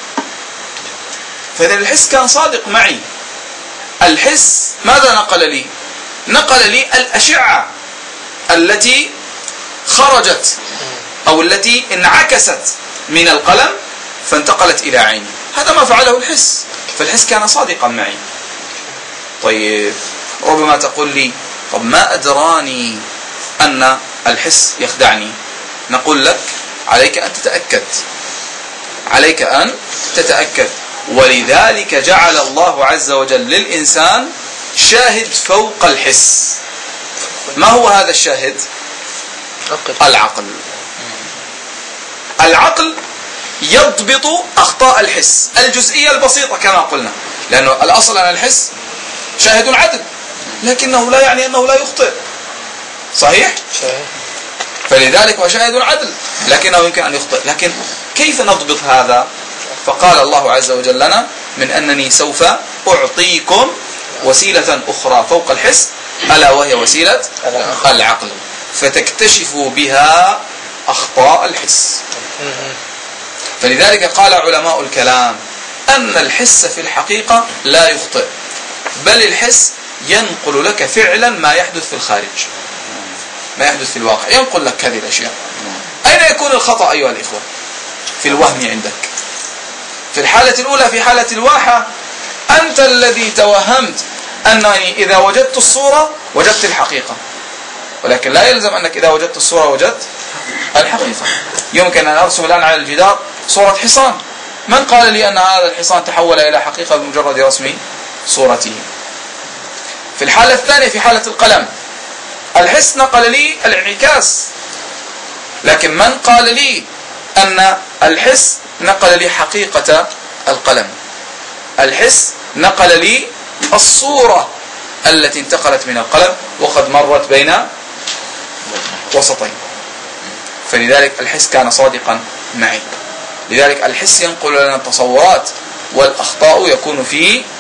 فإذا الحس كان صادق معي. الحس ماذا نقل لي؟ نقل لي الأشعة التي خرجت أو التي انعكست من القلم فانتقلت إلى عيني. هذا ما فعله الحس، فالحس كان صادقا معي. طيب ربما تقول لي طب ما أدراني أن الحس يخدعني؟ نقول لك عليك أن تتأكد، عليك أن تتأكد. ولذلك جعل الله عز وجل للإنسان شاهد فوق الحس. ما هو هذا الشاهد؟ العقل. العقل يضبط أخطاء الحس الجزئية البسيطة كما قلنا، لأنه الأصل أن الحس شاهد عدل، لكنه لا يعني أنه لا يخطئ، صحيح؟ فلذلك هو شاهد عدل لكنه يمكن أن يخطئ. لكن كيف نضبط هذا؟ فقال الله عز وجل لنا من أنني سوف أعطيكم وسيلة أخرى فوق الحس، ألا وهي وسيلة العقل، فتكتشفوا بها أخطاء الحس. فلذلك قال علماء الكلام أن الحس في الحقيقة لا يخطئ، بل الحس ينقل لك فعلا ما يحدث في الخارج، ما يحدث في الواقع، ينقل لك هذه الأشياء. أين يكون الخطأ أيها الإخوة؟ في الوهم عندك. في الحالة الأولى في حالة الواحة أنت الذي توهمت أنني إذا وجدت الصورة وجدت الحقيقة، ولكن لا يلزم أنك إذا وجدت الصورة وجدت الحقيقة. يمكن أن أرسم الآن على الجدار صورة حصان، من قال لي أن هذا الحصان تحول إلى حقيقة بمجرد رسم صورته؟ في الحالة الثانية في حالة القلم، الحس نقل لي الانعكاس، لكن من قال لي أن الحس نقل لي حقيقة القلم؟ الحس نقل لي الصورة التي انتقلت من القلم وقد مرت بين وسطين. فلذلك الحس كان صادقا معي. لذلك الحس ينقل لنا التصورات، والأخطاء يكون في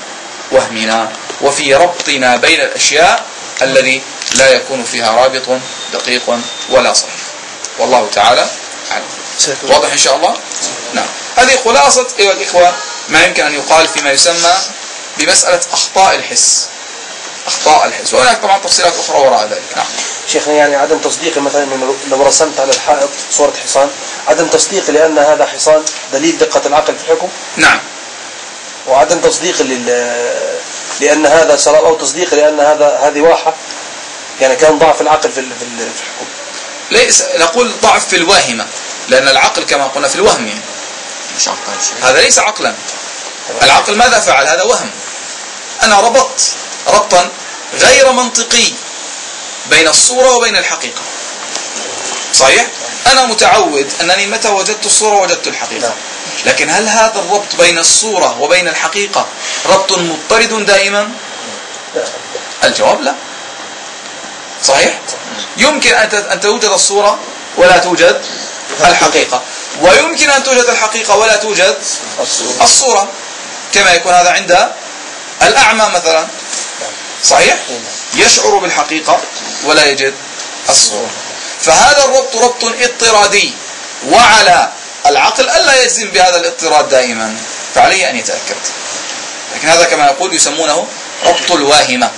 وهمنا وفي ربطنا بين الأشياء الذي لا يكون فيها رابط دقيق ولا صحيح. والله تعالى أعلم. واضح إن شاء الله؟ نعم. هذه خلاصة أيها الإخوة ما يمكن أن يقال فيما يسمى بمسألة أخطاء الحس. أخطاء الحس، وهناك طبعا تفصيلات أخرى وراء ذلك. نعم. شيخنا يعني عدم تصديقي مثلا إنه لو رسمت على الحائط صورة حصان، عدم تصديقي لأن هذا حصان دليل دقة العقل في الحكم. نعم. وعدم تصديقي لأن هذا سراب، أو تصديقي لأن هذه واحة، يعني كان ضعف العقل في الحكم. ليس نقول ضعف في الواهمة، لأن العقل كما قلنا في الوهم يعني. مش عقل. هذا ليس عقلا. العقل ماذا فعل؟ هذا وهم. أنا ربطت ربطا غير منطقي بين الصورة وبين الحقيقة. صحيح؟ أنا متعود أنني متى وجدت الصورة وجدت الحقيقة. لكن هل هذا الربط بين الصورة وبين الحقيقة ربط مضطرد دائما؟ الجواب لا. صحيح؟ يمكن أن توجد الصورة ولا توجد الحقيقة، ويمكن أن توجد الحقيقة ولا توجد الصورة، كما يكون هذا عند الأعمى مثلا. صحيح؟ يشعر بالحقيقة ولا يجد الصورة. فهذا الربط ربط اضطرادي، وعلى العقل ألا يجزم بهذا الاضطراد دائما، فعليه أن يتأكد. لكن هذا كما يقول يسمونه ربط الواهمة.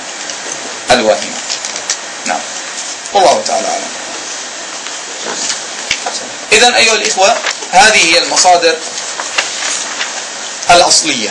نعم. والله تعالى أعلم. إذن أيها الإخوة، هذه هي المصادر الأصلية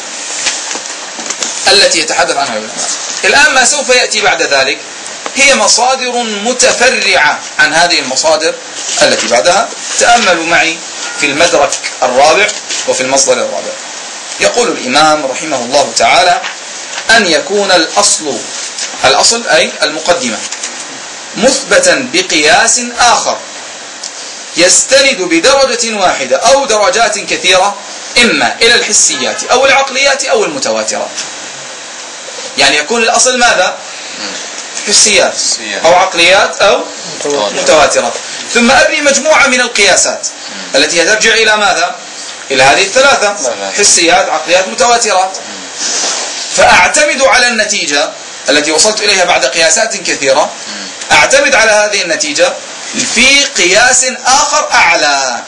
التي يتحدث عنها العلماء. الآن ما سوف يأتي بعد ذلك هي مصادر متفرعة عن هذه المصادر التي بعدها. تأملوا معي في المدرك الرابع وفي المصدر الرابع. يقول الإمام رحمه الله تعالى: أن يكون الأصل أي المقدمة مثبتا بقياس آخر يستند بدرجة واحدة أو درجات كثيرة، إما إلى الحسيات أو العقليات أو المتواترات. يعني يكون الأصل ماذا؟ حسيات أو عقليات أو متواترات. ثم أبني مجموعة من القياسات التي ترجع إلى ماذا؟ إلى هذه الثلاثة: حسيات، عقليات، متواترات. فأعتمد على النتيجة التي وصلت إليها بعد قياسات كثيرة، أعتمد على هذه النتيجة في قياس آخر أعلى.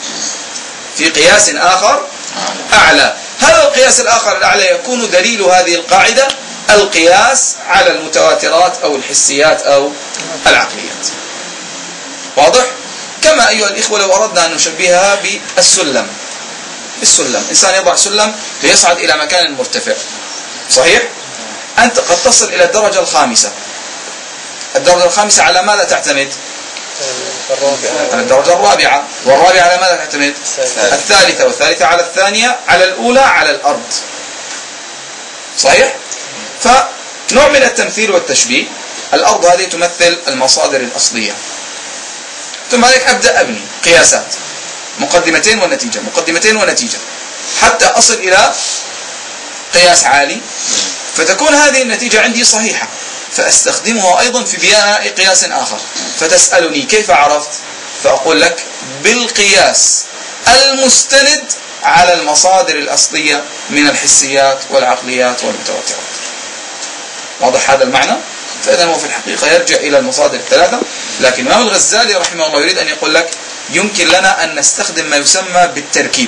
هذا القياس الآخر الأعلى يكون دليل هذه القاعدة القياس على المتواترات أو الحسيات أو العقليات. واضح؟ كما أيها الإخوة لو أردنا أن نشبهها بالسلم. إنسان يضع سلم ليصعد إلى مكان مرتفع. صحيح؟ أنت قد تصل إلى الدرجة الخامسة. الدرجة الخامسة على ماذا تعتمد؟ على الدرجة الرابعة. والرابعة على ماذا تعتمد؟ الثالثة. والثالثة على الثانية. على الأولى على الأرض. صحيح؟ فنوع من التمثيل والتشبيه. الأرض هذه تمثل المصادر الأصلية. ثم ذلك أبدأ أبني قياسات، مقدمتين ونتيجة، حتى أصل إلى قياس عالي، فتكون هذه النتيجة عندي صحيحة، فأستخدمها أيضا في بناء قياس آخر. فتسألني كيف عرفت؟ فأقول لك بالقياس المستند على المصادر الأصلية من الحسيات والعقليات والمتواترات. واضح هذا المعنى؟ فإذا هو في الحقيقة يرجع إلى المصادر الثلاثة. لكن الإمام الغزالي رحمه الله يريد أن يقول لك يمكن لنا أن نستخدم ما يسمى بالتركيب.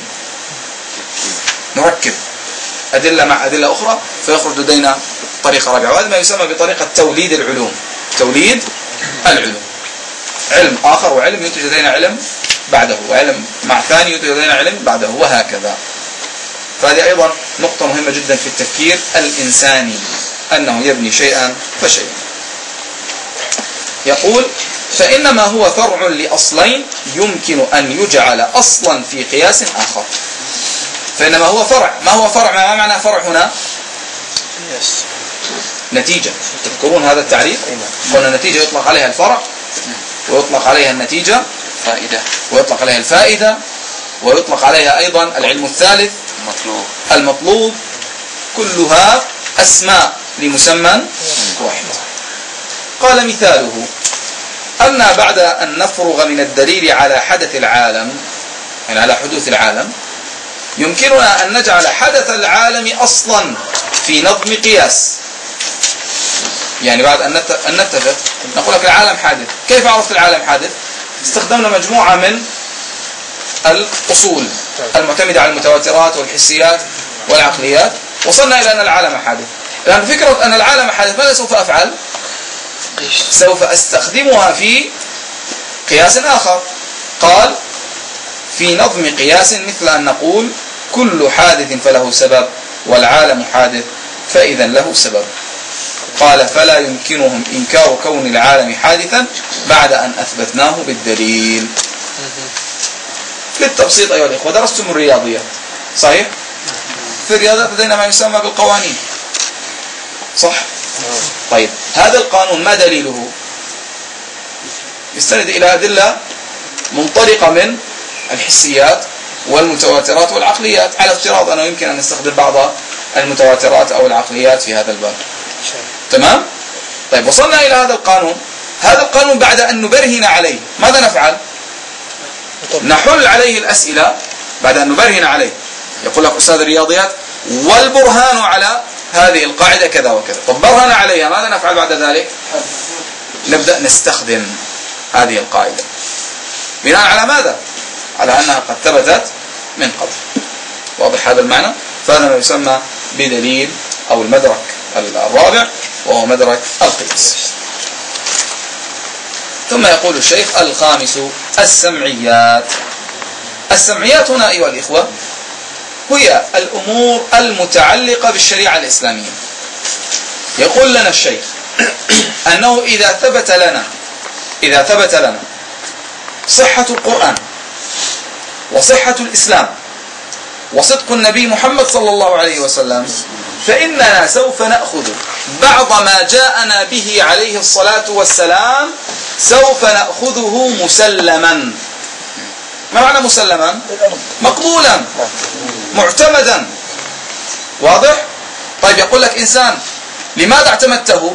نركب أدلة مع أدلة أخرى فيخرج لدينا طريقة رابعة، وهذا ما يسمى بطريقة توليد العلوم. علم آخر وعلم ينتج لدينا علم بعده، وعلم مع ثاني ينتج لدينا علم بعده، وهكذا. فهذه أيضا نقطة مهمة جدا في التفكير الإنساني، أنه يبني شيئا فشيئا. يقول: فإنما هو فرع لأصلين يمكن أن يجعل أصلا في قياس آخر. فإنما هو فرع. ما هو فرع؟ ما معنى فرع هنا؟ نتيجة. تذكرون هذا التعريف؟ قلنا النتيجة يطلق عليها الفرع، ويطلق عليها النتيجة فائدة، ويطلق عليها الفائدة، ويطلق عليها أيضا العلم الثالث المطلوب. كلها أسماء لمسمى واحد. قال: مثاله أن بعد أن نفرغ من الدليل على حدث العالم، يعني على حدوث العالم، يمكننا أن نجعل حدث العالم أصلا في نظم قياس. يعني بعد أن نتفق نقول لك العالم حادث. كيف عرفت العالم حادث؟ استخدمنا مجموعة من الأصول المعتمدة على المتواترات والحسيات والعقليات، وصلنا إلى أن العالم حادث. لأن فكرة أن العالم حادث ماذا سوف أفعل؟ سوف أستخدمها في قياس آخر. قال في نظم قياس مثل أن نقول كل حادث فله سبب والعالم حادث فإذا له سبب. قال فلا يمكنهم إنكار كون العالم حادثا بعد أن أثبتناه بالدليل. للتبسيط أيها الإخوة، درستم الرياضيات صحيح؟ في الرياضيات لدينا ما يسمى بالقوانين صح؟ طيب هذا القانون ما دليله؟ يستند إلى أدلة منطلقة من الحسيات والمتواترات والعقليات، على افتراض أنه يمكن أن نستخدم بعض المتواترات أو العقليات في هذا الباب. تمام؟ طيب وصلنا إلى هذا القانون. هذا القانون بعد أن نبرهن عليه ماذا نفعل؟ نحل عليه الأسئلة. بعد أن نبرهن عليه يقول لك أستاذ الرياضيات والبرهان على هذه القاعدة كذا وكذا. طب برهن عليها ماذا نفعل بعد ذلك؟ نبدأ نستخدم هذه القاعدة بناء على ماذا؟ على أنها قد ثبتت من قبل. واضح هذا المعنى؟ فهذا ما يسمى بدليل أو المدرك الرابع وهو مدرك القياس. ثم يقول الشيخ الخامس السمعيات. السمعيات هنا أيها الإخوة هي الأمور المتعلقة بالشريعة الإسلامية. يقول لنا الشيخ أنه إذا ثبت لنا صحة القرآن وصحة الإسلام وصدق النبي محمد صلى الله عليه وسلم فإننا سوف نأخذ بعض ما جاءنا به عليه الصلاة والسلام سوف نأخذه مسلما. ما معنى مسلما؟ مقبولا معتمدا. واضح؟ طيب يقول لك إنسان لماذا اعتمدته؟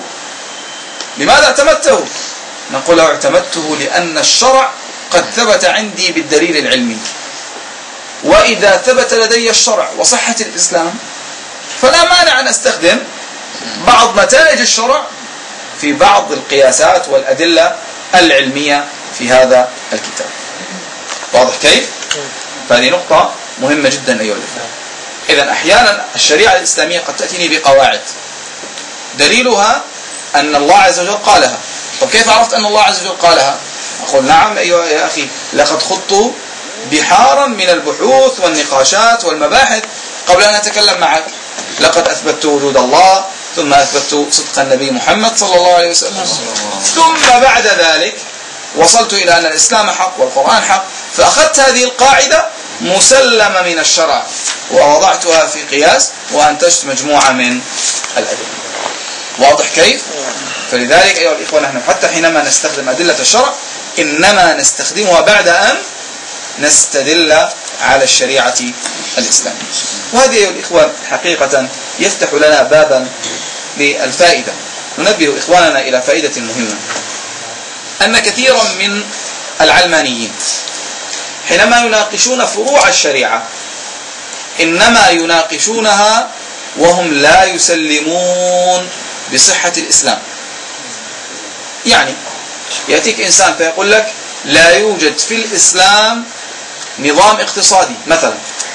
نقول اعتمدته لأن الشرع قد ثبت عندي بالدليل العلمي، وإذا ثبت لدي الشرع وصحة الإسلام فلا مانع أن أستخدم بعض نتائج الشرع في بعض القياسات والأدلة العلمية في هذا الكتاب. واضح كيف؟ فهذه نقطة مهمة جدا أيها الأخوة. إذن أحيانا الشريعة الإسلامية قد تأتيني بقواعد دليلها أن الله عز وجل قالها. طب كيف عرفت أن الله عز وجل قالها؟ أقول نعم أيها يا أخي، لقد خضت بحارا من البحوث والنقاشات والمباحث قبل أن أتكلم معك. لقد أثبتت وجود الله، ثم أثبتت صدق النبي محمد صلى الله عليه وسلم، ثم بعد ذلك وصلت إلى أن الإسلام حق والقرآن حق، فأخذت هذه القاعدة مسلمة من الشرع ووضعتها في قياس وأنتجت مجموعة من الأدلة. واضح كيف؟ فلذلك أيها الإخوة نحن حتى حينما نستخدم أدلة الشرع إنما نستخدمها بعد أن نستدل على الشريعة الإسلامية. وهذه أيها الإخوة حقيقة يفتح لنا بابا للفائدة. ننبه إخواننا إلى فائدة مهمة، أن كثيرا من العلمانيين حينما يناقشون فروع الشريعة إنما يناقشونها وهم لا يسلمون بصحة الإسلام. يعني يأتيك إنسان فيقول لك لا يوجد في الإسلام نظام اقتصادي مثلا.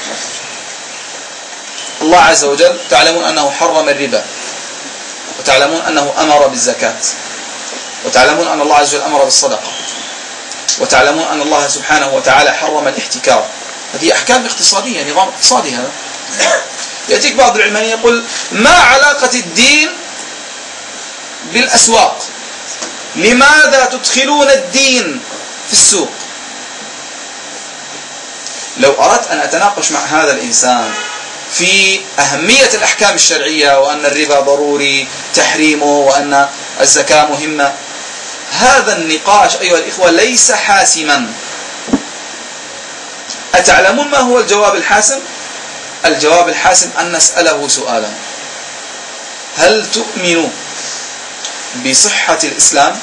الله عز وجل تعلمون أنه حرم الربا، وتعلمون أنه أمر بالزكاة، وتعلمون أن الله عز وجل أمر بالصدقة، وتعلمون أن الله سبحانه وتعالى حرم الاحتكار. هذه أحكام اقتصادية، نظام اقتصادي هذا. يأتيك بعض العلمانيين يقول ما علاقة الدين بالأسواق؟ لماذا تدخلون الدين في السوق؟ لو أردت أن أتناقش مع هذا الإنسان في أهمية الأحكام الشرعية وأن الربا ضروري تحريمه وأن الزكاة مهمة، هذا النقاش أيها الإخوة ليس حاسما. أتعلمون ما هو الجواب الحاسم؟ الجواب الحاسم أن نسأله سؤالا: هل تؤمن بصحة الإسلام؟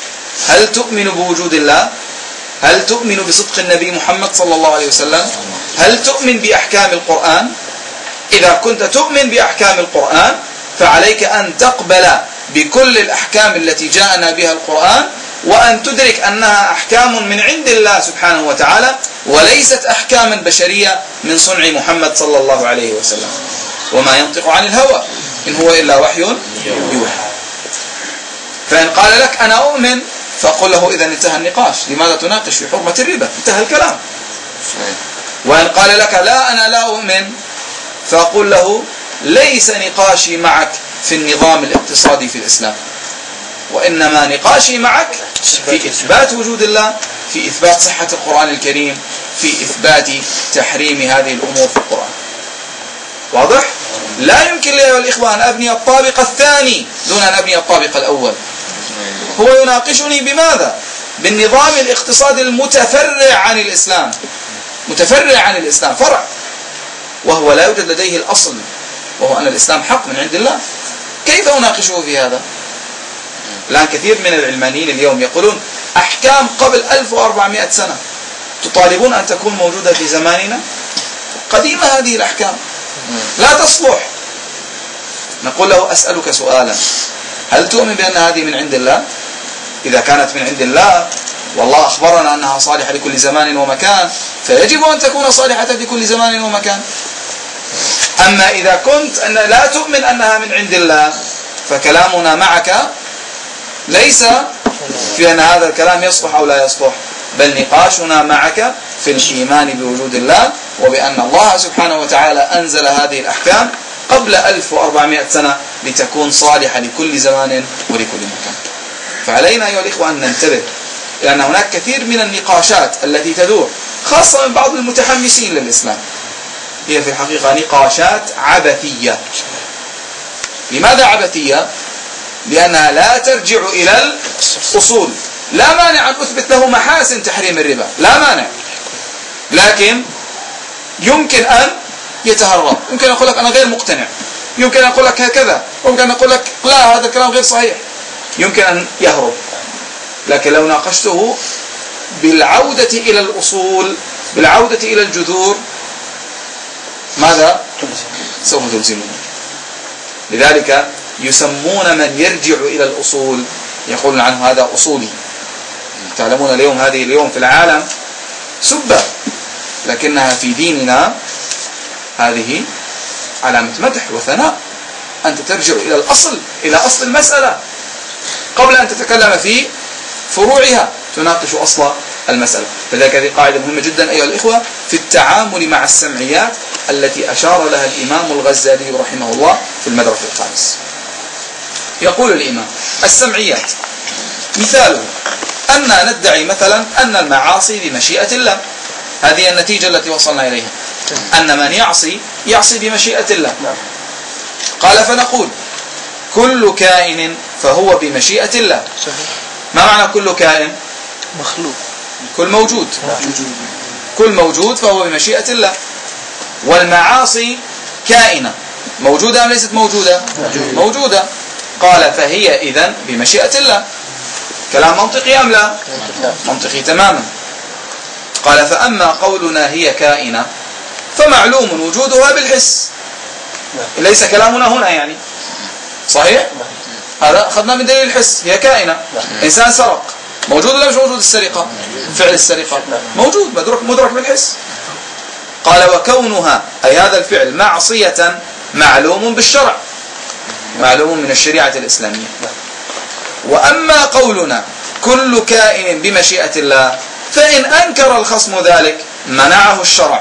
هل تؤمن بوجود الله؟ هل تؤمن بصدق النبي محمد صلى الله عليه وسلم؟ هل تؤمن بأحكام القرآن؟ إذا كنت تؤمن بأحكام القرآن فعليك أن تقبل بكل الأحكام التي جاءنا بها القرآن، وأن تدرك أنها أحكام من عند الله سبحانه وتعالى، وليست أحكاما بشرية من صنع محمد صلى الله عليه وسلم. وما ينطق عن الهوى إن هو إلا وحي يوحى. فإن قال لك أنا أؤمن فقل له إذا انتهى النقاش، لماذا تناقش في حرمة الربا؟ انتهى الكلام. وإن قال لك لا أنا لا أؤمن فأقول له ليس نقاشي معك في النظام الاقتصادي في الإسلام، وإنما نقاشي معك في إثبات وجود الله، في إثبات صحة القرآن الكريم، في إثبات تحريم هذه الأمور في القرآن. واضح؟ لا يمكن لي والإخوة أن أبني الطابق الثاني دون أن أبني الطابق الأول. هو يناقشني بماذا؟ بالنظام الاقتصادي المتفرع عن الإسلام، متفرع عن الإسلام، فرع، وهو لا يوجد لديه الأصل، وهو أن الإسلام حق من عند الله. كيف أناقشه في هذا؟ الآن كثير من العلمانيين اليوم يقولون أحكام قبل 1400 سنة تطالبون أن تكون موجودة في زماننا؟ قديمة هذه الأحكام، لا تصلح. نقول له أسألك سؤالا، هل تؤمن بأن هذه من عند الله؟ إذا كانت من عند الله والله أخبرنا أنها صالحة لكل زمان ومكان، فيجب أن تكون صالحة في كل زمان ومكان. أما إذا كنت أن لا تؤمن أنها من عند الله فكلامنا معك ليس في أن هذا الكلام يصلح أو لا يصلح، بل نقاشنا معك في الإيمان بوجود الله، وبأن الله سبحانه وتعالى أنزل هذه الأحكام قبل 1400 سنة لتكون صالحة لكل زمان ولكل مكان. فعلينا أيها الإخوة أن ننتبه، لأن هناك كثير من النقاشات التي تدور خاصة من بعض المتحمسين للإسلام هي في الحقيقة نقاشات عبثية. لماذا عبثية؟ لأنها لا ترجع إلى الأصول. لا مانع أن أثبت له محاسن تحريم الربا، لا مانع، لكن يمكن أن يتهرب، يمكن أن أقول لك أنا غير مقتنع، يمكن أن أقول لك هكذا، يمكن أن أقول لك لا هذا الكلام غير صحيح، يمكن أن يهرب. لكن لو ناقشته بالعودة إلى الأصول، بالعودة إلى الجذور، ماذا؟ سوف تلزمون. لذلك يسمون من يرجع إلى الأصول يقولون عنه هذا أصولي. تعلمون اليوم هذه اليوم في العالم سبة، لكنها في ديننا هذه علامة مدح وثناء. أنت ترجع إلى الأصل، إلى أصل المسألة قبل أن تتكلم في فروعها، تناقش أصل المسألة. فذلك هذه قاعدة مهمة جدا أيها الإخوة في التعامل مع السمعيات التي أشار لها الإمام الغزالي رحمه الله في المدرك الخامس. يقول الإمام السمعيات مثاله أن ندعي مثلا أن المعاصي بمشيئة الله، هذه النتيجة التي وصلنا إليها، أن من يعصي بمشيئة الله. قال فنقول كل كائن فهو بمشيئة الله. ما معنى كل كائن؟ مخلوق، كل موجود، كل موجود فهو بمشيئة الله. والمعاصي كائنة، موجودة أم ليست موجودة؟ موجودة. قال فهي إذن بمشيئة الله. كلام منطقي أم لا؟ منطقي تماما. قال فأما قولنا هي كائنة فمعلوم وجودها بالحس. ليس كلامنا هنا يعني صحيح؟ هذا أخذنا من دليل الحس، هي كائنة. إنسان سرق، موجود ولا مش موجود السرقة؟ فعل السرقة موجود، مدرك بالحس. قال وكونها أي هذا الفعل معصية معلوم بالشرع، معلوم من الشريعة الإسلامية. وأما قولنا كل كائن بمشيئة الله فإن أنكر الخصم ذلك منعه الشرع،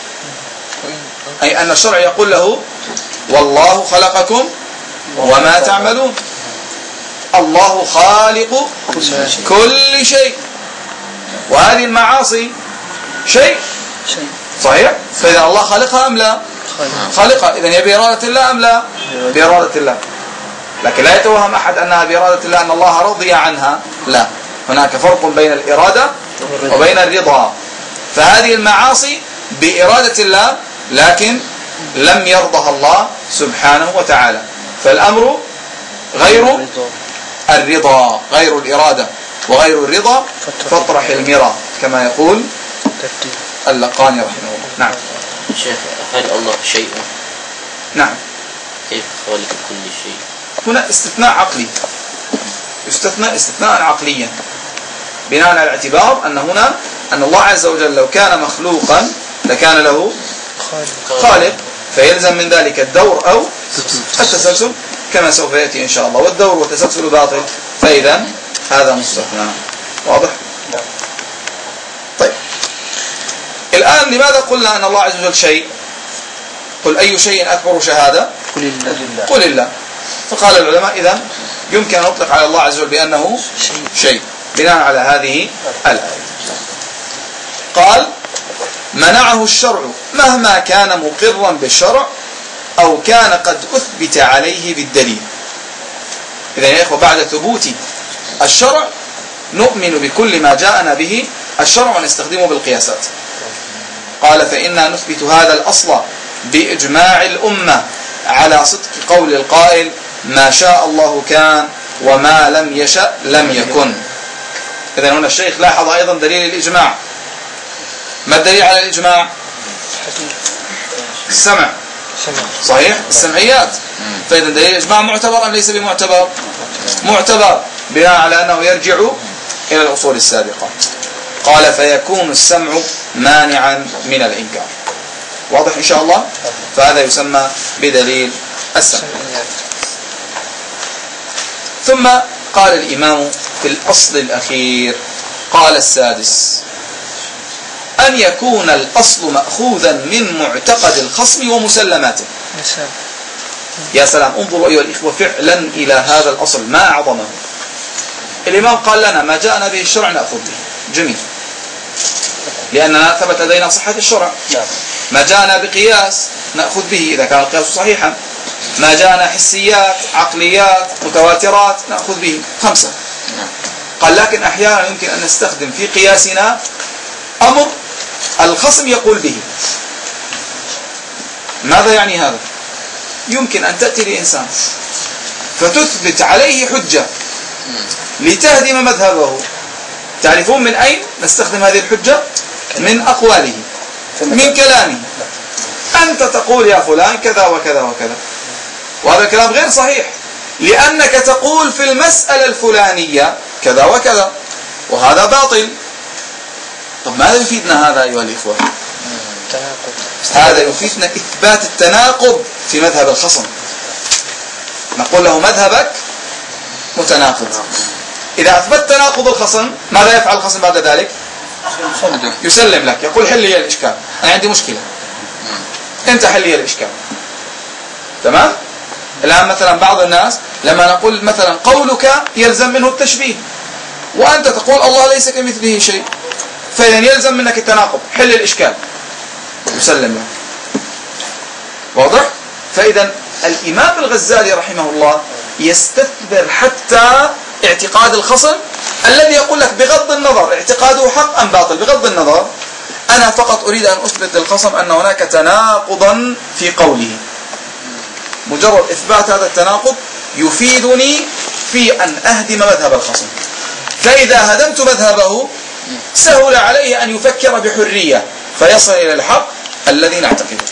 أي أن الشرع يقول له والله خلقكم وما تعملون، الله خالق كل شيء، وهذه المعاصي شيء صحيح. فإذا الله خلقها أم لا؟ خالقها، إذن هي بإرادة الله أم لا؟ بإرادة الله. لكن لا يتوهم أحد أنها بإرادة الله أن الله رضي عنها، لا، هناك فرق بين الإرادة وبين الرضا. فهذه المعاصي بإرادة الله لكن لم يرضها الله سبحانه وتعالى، فالأمر غير الرضا، غير الإرادة، وغير الرضا فاطرح المرى كما يقول اللقاني رحمه الله. نعم. شيخ، هل الله شيء؟ نعم. كيف خالق كل شيء؟ هنا استثناء عقلي، يستثنى استثناء عقليا بناء على الاعتبار أن هنا أن الله عز وجل لو كان مخلوقا لكان له خالق، فيلزم من ذلك الدور أو التسلسل كما سوف يأتي إن شاء الله، والدور والتسلسل باطل، فإذا هذا مستثنى. واضح؟ طيب، الآن لماذا قلنا أن الله عز وجل شيء؟ قل أي شيء أكبر شهادة؟ قل الله. فقال العلماء إذن يمكن أن نطلق على الله عز وجل بأنه شيء بناء على هذه الآية. قال منعه الشرع مهما كان مقرا بالشرع أو كان قد أثبت عليه بالدليل. إذن يا إخوة، بعد ثبوت الشرع نؤمن بكل ما جاءنا به الشرع ونستخدمه بالقياسات. قال فإنا نثبت هذا الأصل بإجماع الأمة على صدق قول القائل ما شاء الله كان وما لم يشأ لم يكن. إذن هنا الشيخ لاحظ أيضا دليل الإجماع. ما الدليل على الإجماع؟ السمع. صحيح؟ السمعيات. فإذا دليل الإجماع معتبر أم ليس بمعتبر؟ معتبر بناء على أنه يرجع إلى الأصول السابقة. قال فيكون السمع مانعا من الإنكار. واضح إن شاء الله؟ فهذا يسمى بدليل السمع. ثم قال الإمام في الأصل الأخير، قال السادس أن يكون الأصل مأخوذا من معتقد الخصم ومسلماته. يا سلام، انظروا أيها الإخوة فعلا إلى هذا الأصل ما أعظمه. الإمام قال لنا ما جاءنا به الشرع نأخذ به، جميل، لأننا ثبت لدينا صحة الشرع. ما جاءنا بقياس نأخذ به إذا كان القياس صحيحا. ما جاءنا حسيات عقليات متواترات نأخذ به، 5. قال لكن أحيانا يمكن أن نستخدم في قياسنا أمر الخصم يقول به. ماذا يعني هذا؟ يمكن أن تأتي لإنسان فتثبت عليه حجة لتهدم مذهبه. تعرفون من أين نستخدم هذه الحجة؟ من أقواله، من كلامه. أنت تقول يا فلان كذا وكذا وكذا، وهذا الكلام غير صحيح لأنك تقول في المسألة الفلانية كذا وكذا، وهذا باطل. طب ماذا يفيدنا هذا أيها الإخوة؟ هذا يفيدنا إثبات التناقض في مذهب الخصم. نقول له مذهبك متناقض. إذا أثبت تناقض الخصم ماذا يفعل الخصم بعد ذلك؟ يسلم لك، يقول حل لي الإشكال، أنا عندي مشكلة، أنت حل لي الإشكال. تمام؟ الآن مثلا بعض الناس لما نقول مثلا قولك يلزم منه التشبيه، وأنت تقول الله ليس كمثله شيء، فإذا يلزم منك التناقض، حل الإشكال، يسلم له. واضح؟ فإذا الإمام الغزالي رحمه الله يستثبر حتى اعتقاد الخصم الذي يقول لك بغض النظر اعتقاده حق أم باطل، بغض النظر أنا فقط أريد أن أثبت للخصم أن هناك تناقضا في قوله. مجرد إثبات هذا التناقض يفيدني في أن أهدم مذهب الخصم. فإذا هدمت مذهبه سهل عليه أن يفكر بحرية فيصل إلى الحق الذي نعتقده.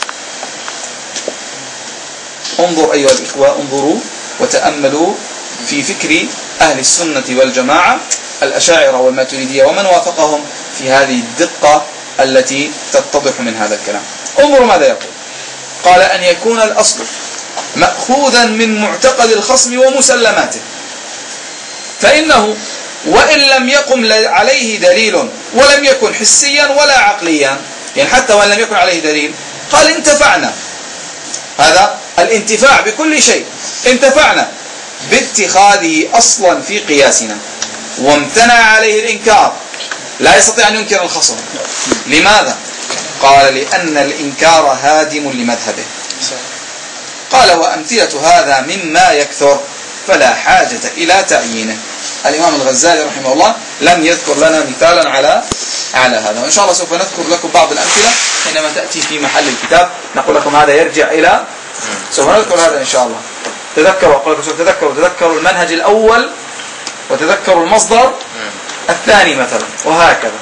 انظر أيها الإخوة، انظروا وتأملوا في فكر أهل السنة والجماعة الأشاعرة والماتريدية ومن وافقهم في هذه الدقة التي تتضح من هذا الكلام. انظروا ماذا يقول. قال أن يكون الأصل مأخوذا من معتقد الخصم ومسلماته، فإنه وإن لم يقم عليه دليل ولم يكن حسيا ولا عقليا، يعني حتى وإن لم يكن عليه دليل، قال انتفعنا. هذا الانتفاع بكل شيء، انتفعنا باتخاذه أصلا في قياسنا، وامتنع عليه الإنكار، لا يستطيع أن ينكر الخصم. لماذا؟ قال لأن الإنكار هادم لمذهبه. قال وأمثلة هذا مما يكثر فلا حاجة إلى تعيينه. الإمام الغزالي رحمه الله لم يذكر لنا مثالا على هذا، وإن شاء الله سوف نذكر لكم بعض الأمثلة حينما تأتي في محل الكتاب، نقول لكم هذا يرجع إلى، سوف نذكر هذا إن شاء الله. تذكروا، أقول لكم تذكروا المنهج الأول وتذكروا المصدر الثاني مثلا، وهكذا.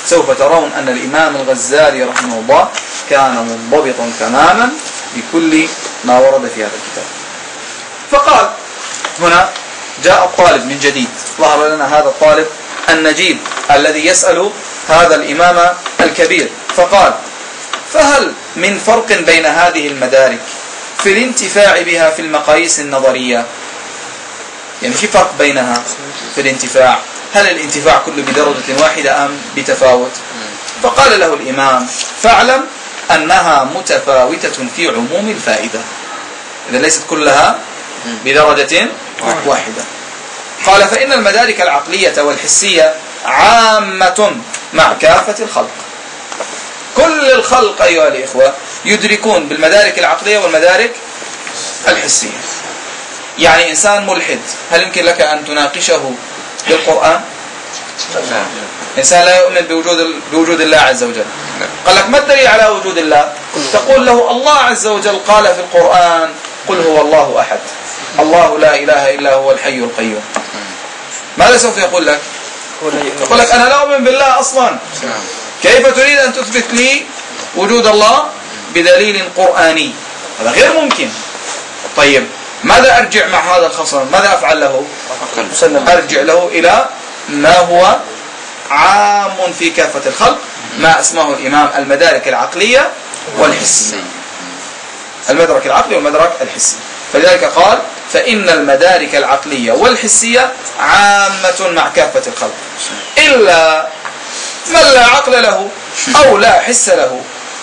سوف ترون أن الإمام الغزالي رحمه الله كان منضبطا تماما بكل ما ورد في هذا الكتاب. فقال هنا جاء الطالب من جديد، ظهر لنا هذا الطالب النجيب الذي يسأل هذا الإمام الكبير، فقال: فهل من فرق بين هذه المدارك في الانتفاع بها في المقاييس النظرية؟ يعني في فرق بينها في الانتفاع، هل الانتفاع كله بدرجة واحدة أم بتفاوت؟ فقال له الإمام: فاعلم أنها متفاوتة في عموم الفائدة، إذا ليست كلها بدرجة واحدة. قال: فإن المدارك العقلية والحسية عامة مع كافة الخلق. كل الخلق أيها الإخوة يدركون بالمدارك العقلية والمدارك الحسية. يعني إنسان ملحد هل يمكن لك أن تناقشه بالقرآن؟ إنسان لا يؤمن بوجود الله عز وجل، قال لك: ما الدليل على وجود الله؟ تقول له: الله عز وجل قال في القرآن: قل هو الله أحد الله لا إله إلا هو الحي القيوم. ماذا سوف يقول لك؟ يقول لك: أنا لا أؤمن بالله أصلا، كيف تريد أن تثبت لي وجود الله بدليل قرآني؟ هذا غير ممكن. طيب ماذا أرجع مع هذا الخصم؟ ماذا أفعل له؟ أرجع له إلى ما هو عام في كافة الخلق، ما اسمه الإمام المدارك العقلية والحسية. المدرك العقلي والمدرك الحسي. فلذلك قال: فإن المدارك العقلية والحسية عامة مع كافة الخلق إلا من لا عقل له أو لا حس له.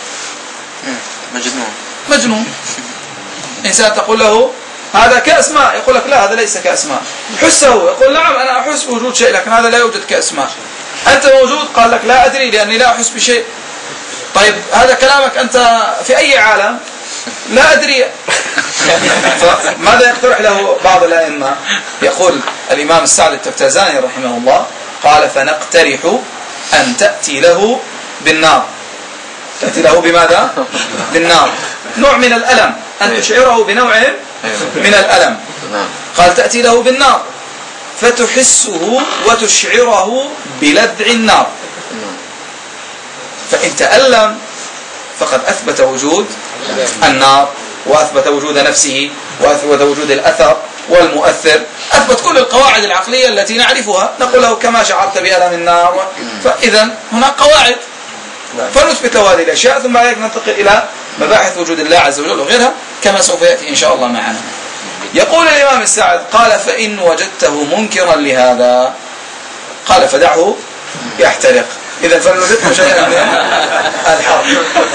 مجنون. إنسان تقول له: هذا كأسماء، يقول لك: لا، هذا ليس كأسماء. حسه، يقول: نعم أنا أحس بوجود شيء، لكن هذا لا يوجد كأسماء. أنت موجود؟ قال لك: لا أدري لأني لا أحس بشيء. طيب هذا كلامك أنت في أي عالم؟ لا أدري. ماذا يقترح له بعض الأئمة؟ يقول الإمام السعد التفتازاني رحمه الله: قال: فنقترح أن تأتي له بالنار. تأتي له بماذا؟ بالنار، نوع من الألم، أن تشعره بنوع من الألم. قال: تأتي له بالنار فتحسه وتشعره بلذع النار، فإن تألم فقد أثبت وجود النار، وأثبت وجود نفسه، وأثبت وجود الأثر والمؤثر، أثبت كل القواعد العقلية التي نعرفها. نقول له: كما شعرت بألم النار، فإذا هناك قواعد، فنثبت له هذه الأشياء، ثم بعد ذلك ننتقل إلى مباحث وجود الله عز وجل وغيرها كما سوف يأتي إن شاء الله معنا. يقول الإمام السعد: قال: فإن وجدته منكرا لهذا، قال: فدعه يحترق. إذا فلنذقه شيئا من الحرب.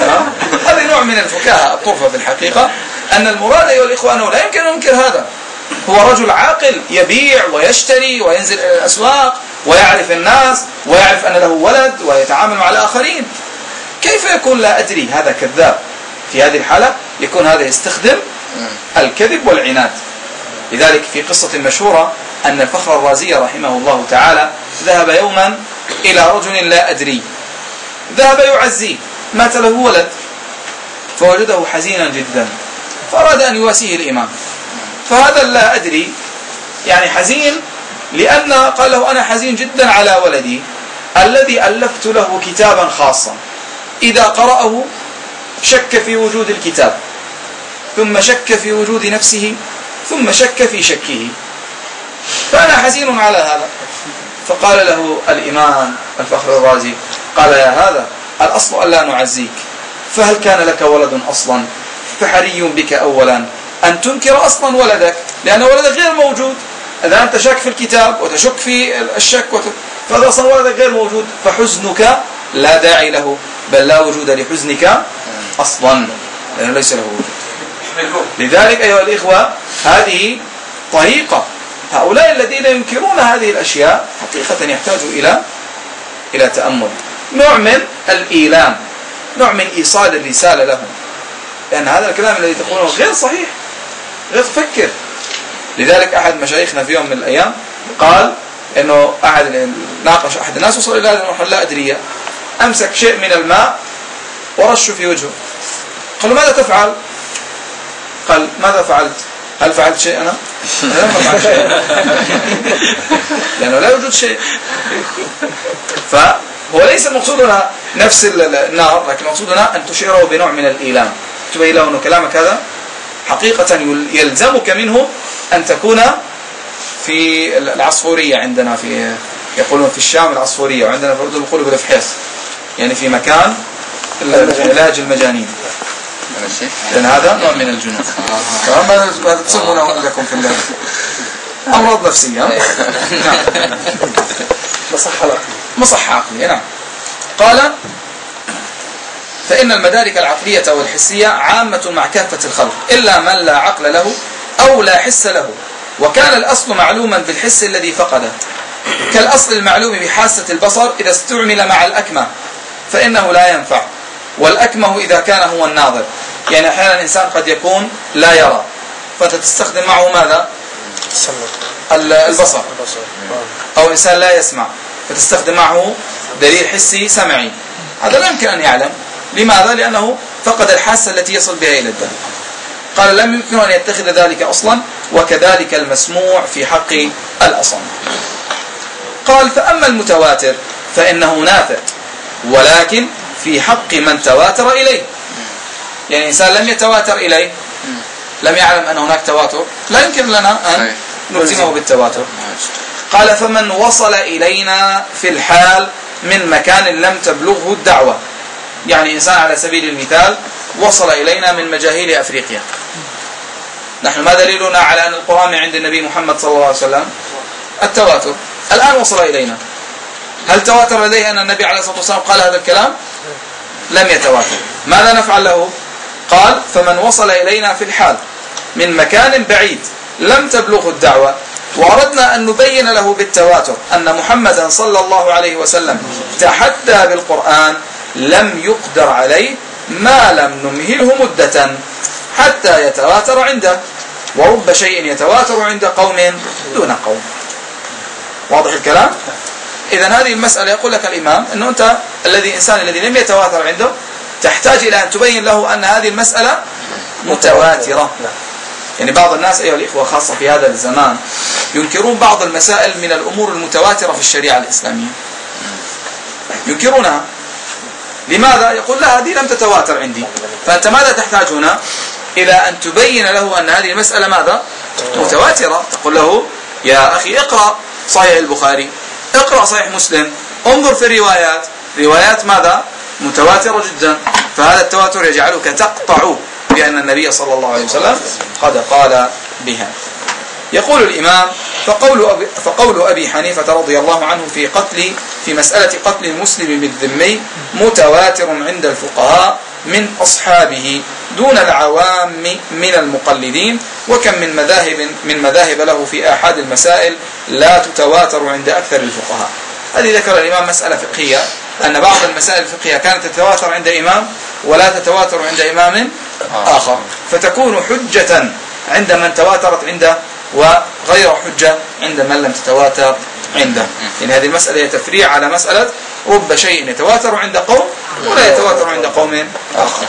هذا نوع من الفكاهة الطرفة في الحقيقة، أن المراد أيها الإخوة أنه لا يمكن أن ينكر هذا. هو رجل عاقل يبيع ويشتري وينزل إلى الأسواق ويعرف الناس ويعرف أن له ولد ويتعامل مع الآخرين، كيف يكون لا أدري؟ هذا كذاب. في هذه الحالة يكون هذا يستخدم الكذب والعناد. لذلك في قصة مشهورة أن الفخر الرازي رحمه الله تعالى ذهب يوما إلى رجل لا أدري، ذهب يعزيه، مات له ولد، فوجده حزينا جدا، فأراد أن يواسيه الإمام. فهذا لا أدري يعني حزين، لأن قال له: أنا حزين جدا على ولدي الذي ألفت له كتابا خاصا، إذا قرأه شك في وجود الكتاب، ثم شك في وجود نفسه، ثم شك في شكه، فأنا حزين على هذا. فقال له الإمام الفخر الرازي: قال: يا هذا، الأصل ألا نعزيك، فهل كان لك ولد أصلا؟ فحري بك أولا أن تنكر أصلا ولدك، لأن ولدك غير موجود. إذا أنت شك في الكتاب وتشك في الشك فهذا أصلا ولدك غير موجود، فحزنك لا داعي له، بل لا وجود لحزنك أصلا، لأنه ليس له وجود. لذلك أيها الإخوة هذه طريقة، هؤلاء الذين ينكرون هذه الأشياء حقيقة يحتاج إلى تأمل، نوع من الإيلام، نوع من إيصال الرسالة لهم، لأن هذا الكلام الذي تقوله غير صحيح، غير تفكر. لذلك أحد مشايخنا في يوم من الأيام قال إنه ناقش أحد الناس وصل إلى هذه المرحلة لا أدري، أمسك شيء من الماء ورشه في وجهه، قال له: ماذا تفعل؟ قال: ماذا فعلت؟ هل فعلت شيء أنا؟ لا، ما فعلت شيء، لأنه لا يوجد شيء. هو ليس المقصود هنا نفس النار، لكن المقصود هنا أن تشعره بنوع من الإيلام، تبين له أن كلامك هذا حقيقة يلزمك منه أن تكون في العصفورية. عندنا في يقولون في الشام العصفورية، وعندنا في الأردن يقولوا بالفحيص، يعني في مكان علاج المجانين، لأن هذا نوع من الجنون. ما تسمونه عندكم في الله أمراض نفسية. نعم. مصحة عقلية. نعم. قال فإن المدارك العقلية والحسية عامة مع كافة الخلق إلا من لا عقل له أو لا حس له، وكان الأصل معلوما بالحس الذي فقده، كالأصل المعلوم بحاسة البصر إذا استعمل مع الأكمة فإنه لا ينفع، والأكمه إذا كان هو الناظر. يعني أحيانا الإنسان قد يكون لا يرى، فأنت تستخدم معه ماذا؟ البصر. أو إنسان لا يسمع، فتستخدم معه دليل حسي سمعي. هذا لا يمكن أن يعلم. لماذا؟ لأنه فقد الحاسة التي يصل بها إلى الدم. قال لم يمكن أن يتخذ ذلك أصلا، وكذلك المسموع في حق الأصم. قال فأما المتواتر فإنه نافع، ولكن في حق من تواتر إليه. يعني إنسان لم يتواتر إليه، لم يعلم أن هناك تواتر، لا يمكن لنا أن نلزمه بالتواتر. قال فمن وصل إلينا في الحال من مكان لم تبلغه الدعوة. يعني إنسان على سبيل المثال وصل إلينا من مجاهيل أفريقيا، نحن ما دليلنا على أن القرآن عند النبي محمد صلى الله عليه وسلم؟ التواتر. الآن وصل إلينا، هل تواتر لديه أن النبي عليه الصلاة والسلام قال هذا الكلام؟ لم يتواتر. ماذا نفعل له؟ قال فمن وصل إلينا في الحال من مكان بعيد لم تبلغه الدعوة، وأردنا أن نبين له بالتواتر أن محمدا صلى الله عليه وسلم تحدى بالقرآن، لم يقدر عليه ما لم نمهله مدة حتى يتواتر عنده، ورب شيء يتواتر عند قوم دون قوم. واضح الكلام؟ إذن هذه المسألة يقول لك الإمام أنه أنت الإنسان الذي لم يتواتر عنده تحتاج إلى أن تبين له أن هذه المسألة متواترة. يعني بعض الناس أيها الإخوة خاصة في هذا الزمان ينكرون بعض المسائل من الأمور المتواترة في الشريعة الإسلامية، ينكرونها. لماذا؟ يقول لا هذه لم تتواتر عندي. فأنت ماذا تحتاج هنا؟ إلى أن تبين له أن هذه المسألة ماذا؟ متواترة. تقول له يا أخي اقرأ صحيح البخاري، اقرأ صحيح مسلم، انظر في الروايات، روايات ماذا؟ متواترة جدا. فهذا التواتر يجعلك تقطع بأن النبي صلى الله عليه وسلم قد قال بها. يقول الإمام فقول أبي حنيفة رضي الله عنه في مسألة قتل المسلم بالذمي متواتر عند الفقهاء من أصحابه دون العوام من المقلدين، وكم من مذاهب له في أحد المسائل لا تتواتر عند أكثر الفقهاء. هذه ذكر الإمام مسألة فقهية، أن بعض المسائل الفقهية كانت تتواتر عند إمام ولا تتواتر عند إمام آخر، فتكون حجة عند من تواترت عنده وغير حجة عند من لم تتواتر عنده. يعني هذه المسألة تفريع على مسألة رب شيء يتواتر عند قوم ولا يتواتر عند قوم آخر.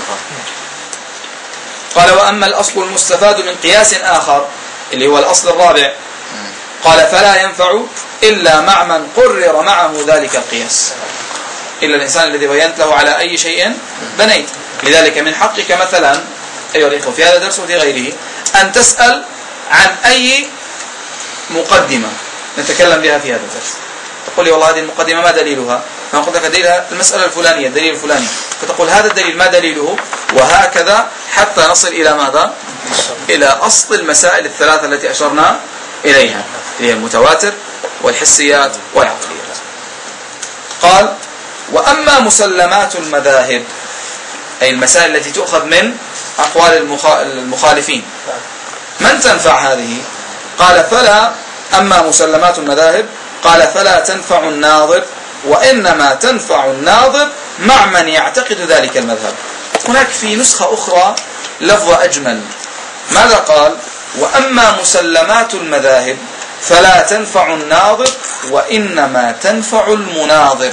قال وأما الأصل المستفاد من قياس آخر اللي هو الأصل الرابع، قال فلا ينفع إلا مع من قرر معه ذلك القياس، إلا الإنسان الذي بينت له على أي شيء بنيت. لذلك من حقك مثلا أيها الإخوة في هذا الدرس وفي غيره أن تسأل عن أي مقدمة نتكلم بها في هذا الدرس. تقول لي والله هذه المقدمة ما دليلها؟ فنقول لك دليلها المسألة الفلانية، الدليل الفلاني، فتقول هذا الدليل ما دليله، وهكذا حتى نصل إلى ماذا؟ إلى أصل المسائل الثلاثة التي أشرنا إليها، هي المتواتر والحسيات والعقليات. قال وأما مسلمات المذاهب، أي المسائل التي تؤخذ من أقوال المخالفين، من تنفع هذه؟ قال فلا، أما مسلمات المذاهب قال فلا تنفع الناظر، وإنما تنفع الناظر مع من يعتقد ذلك المذهب. هناك في نسخة أخرى لفظة أجمل، ماذا قال؟ وأما مسلمات المذاهب فلا تنفع الناظر وإنما تنفع المناظر.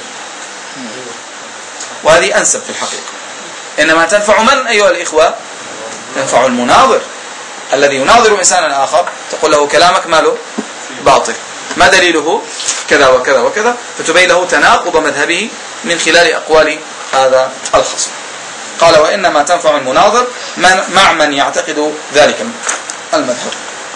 وهذه أنسب في الحقيقة. إنما تنفع من أيها الإخوة؟ تنفع المناظر الذي يناظر إنسانا آخر، تقول له كلامك ماله؟ باطل، ما دليله؟ كذا وكذا وكذا، فتبين له تناقض مذهبه من خلال أقوال هذا الخصم. قال وإنما تنفع المناظر مع من يعتقد ذلك المذهب.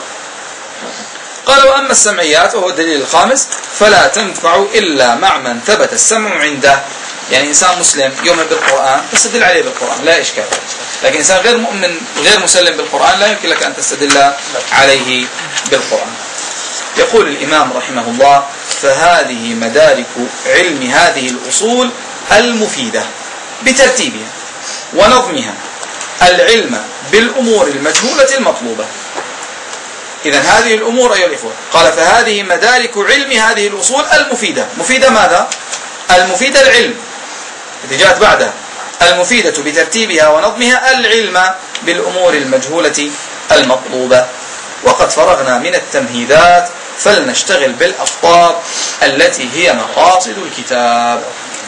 قال وأما السمعيات وهو الدليل الخامس فلا تنفع إلا مع من ثبت السمع عنده. يعني إنسان مسلم يؤمن بالقرآن تستدل عليه بالقرآن لا إشكال، لكن إنسان غير مؤمن غير مسلم بالقرآن لا يمكن لك أن تستدل عليه بالقرآن. يقول الإمام رحمه الله فهذه مدارك علم هذه الأصول المفيدة بترتيبها ونظمها العلم بالأمور المجهولة المطلوبة. إذن هذه الأمور أيها الإخوة، قال فهذه مدارك علم هذه الأصول المفيدة. مفيدة ماذا؟ المفيدة العلم التي جاءت بعدها، المفيدة بترتيبها ونظمها العلم بالأمور المجهولة المطلوبة. وقد فرغنا من التمهيدات فلنشتغل بالأخطار التي هي مقاصد الكتاب.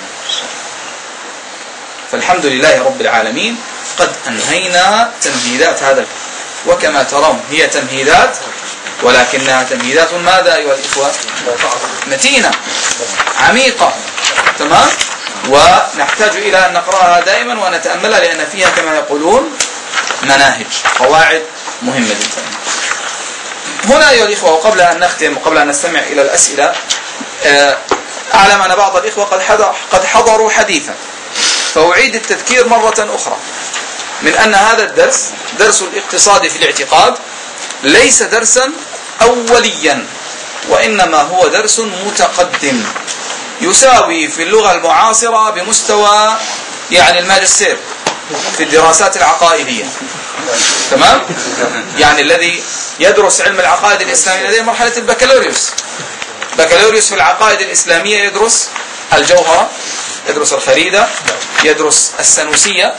فالحمد لله رب العالمين قد أنهينا تمهيدات هذا، وكما ترون هي تمهيدات ولكنها تمهيدات ماذا أيها الإخوة؟ متينة عميقة، تمام؟ ونحتاج إلى أن نقرأها دائما ونتأملها لأن فيها كما يقولون مناهج قواعد مهمة جدا. هنا أيها الإخوة وقبل أن نختم وقبل أن نستمع إلى الأسئلة أعلم أن بعض الإخوة قد حضروا حديثا، فأعيد التذكير مرة أخرى من أن هذا الدرس درس الاقتصاد في الاعتقاد ليس درسا أوليا، وإنما هو درس متقدم يساوي في اللغة المعاصرة بمستوى يعني الماجستير في الدراسات العقائدية، تمام؟ يعني الذي يدرس علم العقائد الإسلامية لديه مرحلة البكالوريوس. بكالوريوس في العقائد الإسلامية يدرس الجوهرة، يدرس الخريدة، يدرس السنوسية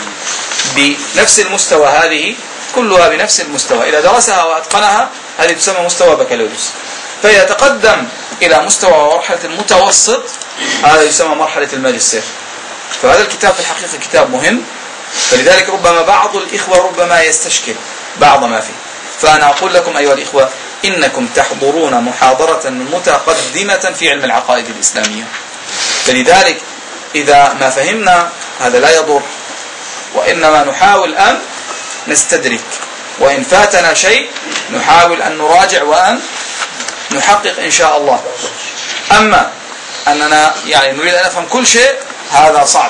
بنفس المستوى، هذه كلها بنفس المستوى. إذا درسها وأتقنها هذه تسمى مستوى بكالوريوس. فإذا تقدم إلى مستوى مرحلة المتوسط هذا يسمى مرحلة الماجستير. فهذا الكتاب في الحقيقة كتاب مهم، فلذلك ربما بعض الإخوة ربما يستشكل بعض ما فيه. فأنا أقول لكم أيها الإخوة إنكم تحضرون محاضرة متقدمة في علم العقائد الإسلامية، فلذلك إذا ما فهمنا هذا لا يضر، وإنما نحاول أن نستدرك، وإن فاتنا شيء نحاول أن نراجع وأن نحقق إن شاء الله. أما أننا يعني نريد أن نفهم كل شيء هذا صعب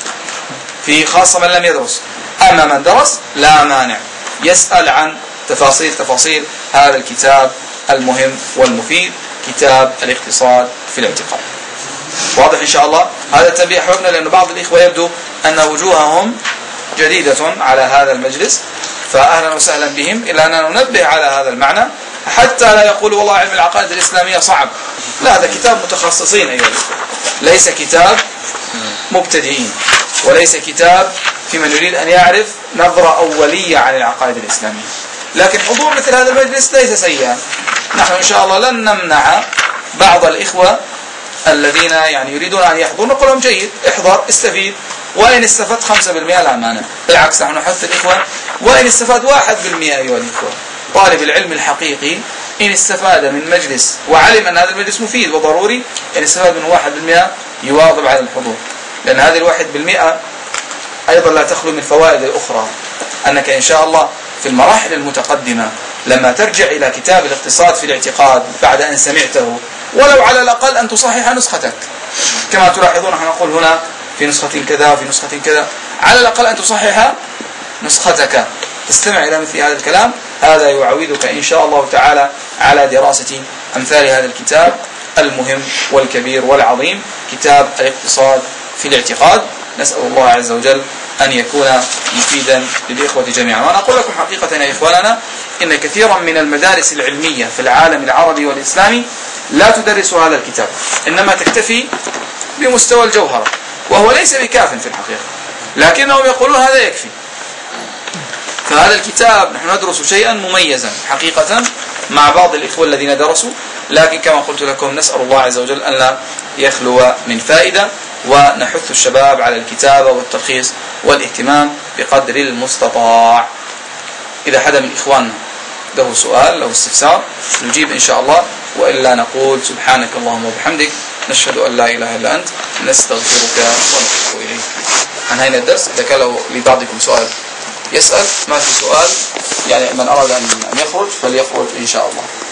في خاصة من لم يدرس. أما من درس لا مانع يسأل عن تفاصيل هذا الكتاب المهم والمفيد، كتاب الاقتصاد في الاعتقاد. واضح إن شاء الله؟ هذا التنبيه أحببنا لأن بعض الإخوة يبدو أن وجوههم جديدة على هذا المجلس، فأهلا وسهلا بهم، إلا أننا ننبه على هذا المعنى حتى لا يقول والله علم العقائد الإسلامية صعب. لا، هذا كتاب متخصصين أيها الأخوة، ليس كتاب مبتدئين، وليس كتاب في من يريد أن يعرف نظرة أولية عن العقائد الإسلامية. لكن حضور مثل هذا المجلس ليس سيئا. نحن إن شاء الله لن نمنع بعض الإخوة الذين يعني يريدون أن يحضروا، نقول لهم جيد احضر استفيد، وإن استفدت 5% لا مانع، بالعكس نحن نحث الإخوة وإن استفاد 1% أيها الإخوة. طالب العلم الحقيقي إن استفاد من مجلس وعلم أن هذا المجلس مفيد وضروري، إن استفاد من 1% يواظب على الحضور، لأن هذه 1% أيضا لا تخلو من فوائد الأخرى، أنك إن شاء الله في المراحل المتقدمة لما ترجع إلى كتاب الاقتصاد في الاعتقاد بعد أن سمعته، ولو على الأقل أن تصحح نسختك، كما تلاحظون نحن نقول هنا في نسخة كذا في نسخة كذا، على الأقل أن تصحح نسختك، تستمع إلى مثل هذا الكلام، هذا يعودك إن شاء الله تعالى على دراسة أمثال هذا الكتاب المهم والكبير والعظيم، كتاب الاقتصاد في الاعتقاد. نسأل الله عز وجل أن يكون مفيدا للإخوة جميعا. وأنا أقول لكم حقيقة يا إخواننا إن كثيرا من المدارس العلمية في العالم العربي والإسلامي لا تدرس هذا الكتاب، إنما تكتفي بمستوى الجوهرة، وهو ليس بكاف في الحقيقة، لكنهم يقولون هذا يكفي. فهذا الكتاب نحن ندرس شيئا مميزا حقيقة مع بعض الإخوة الذين درسوا، لكن كما قلت لكم نسأل الله عز وجل أن لا يخلو من فائدة، ونحث الشباب على الكتابة والتلخيص والاهتمام بقدر المستطاع. إذا حدا من إخواننا له سؤال له استفسار نجيب إن شاء الله وإلا نقول سبحانك اللهم وبحمدك نشهد أن لا إله إلا أنت نستغفرك ونتوب إليك. أنهينا الدرس. إذا كان لبعضكم سؤال يسأل، ما في سؤال يعني من أراد أن يخرج فليخرج إن شاء الله.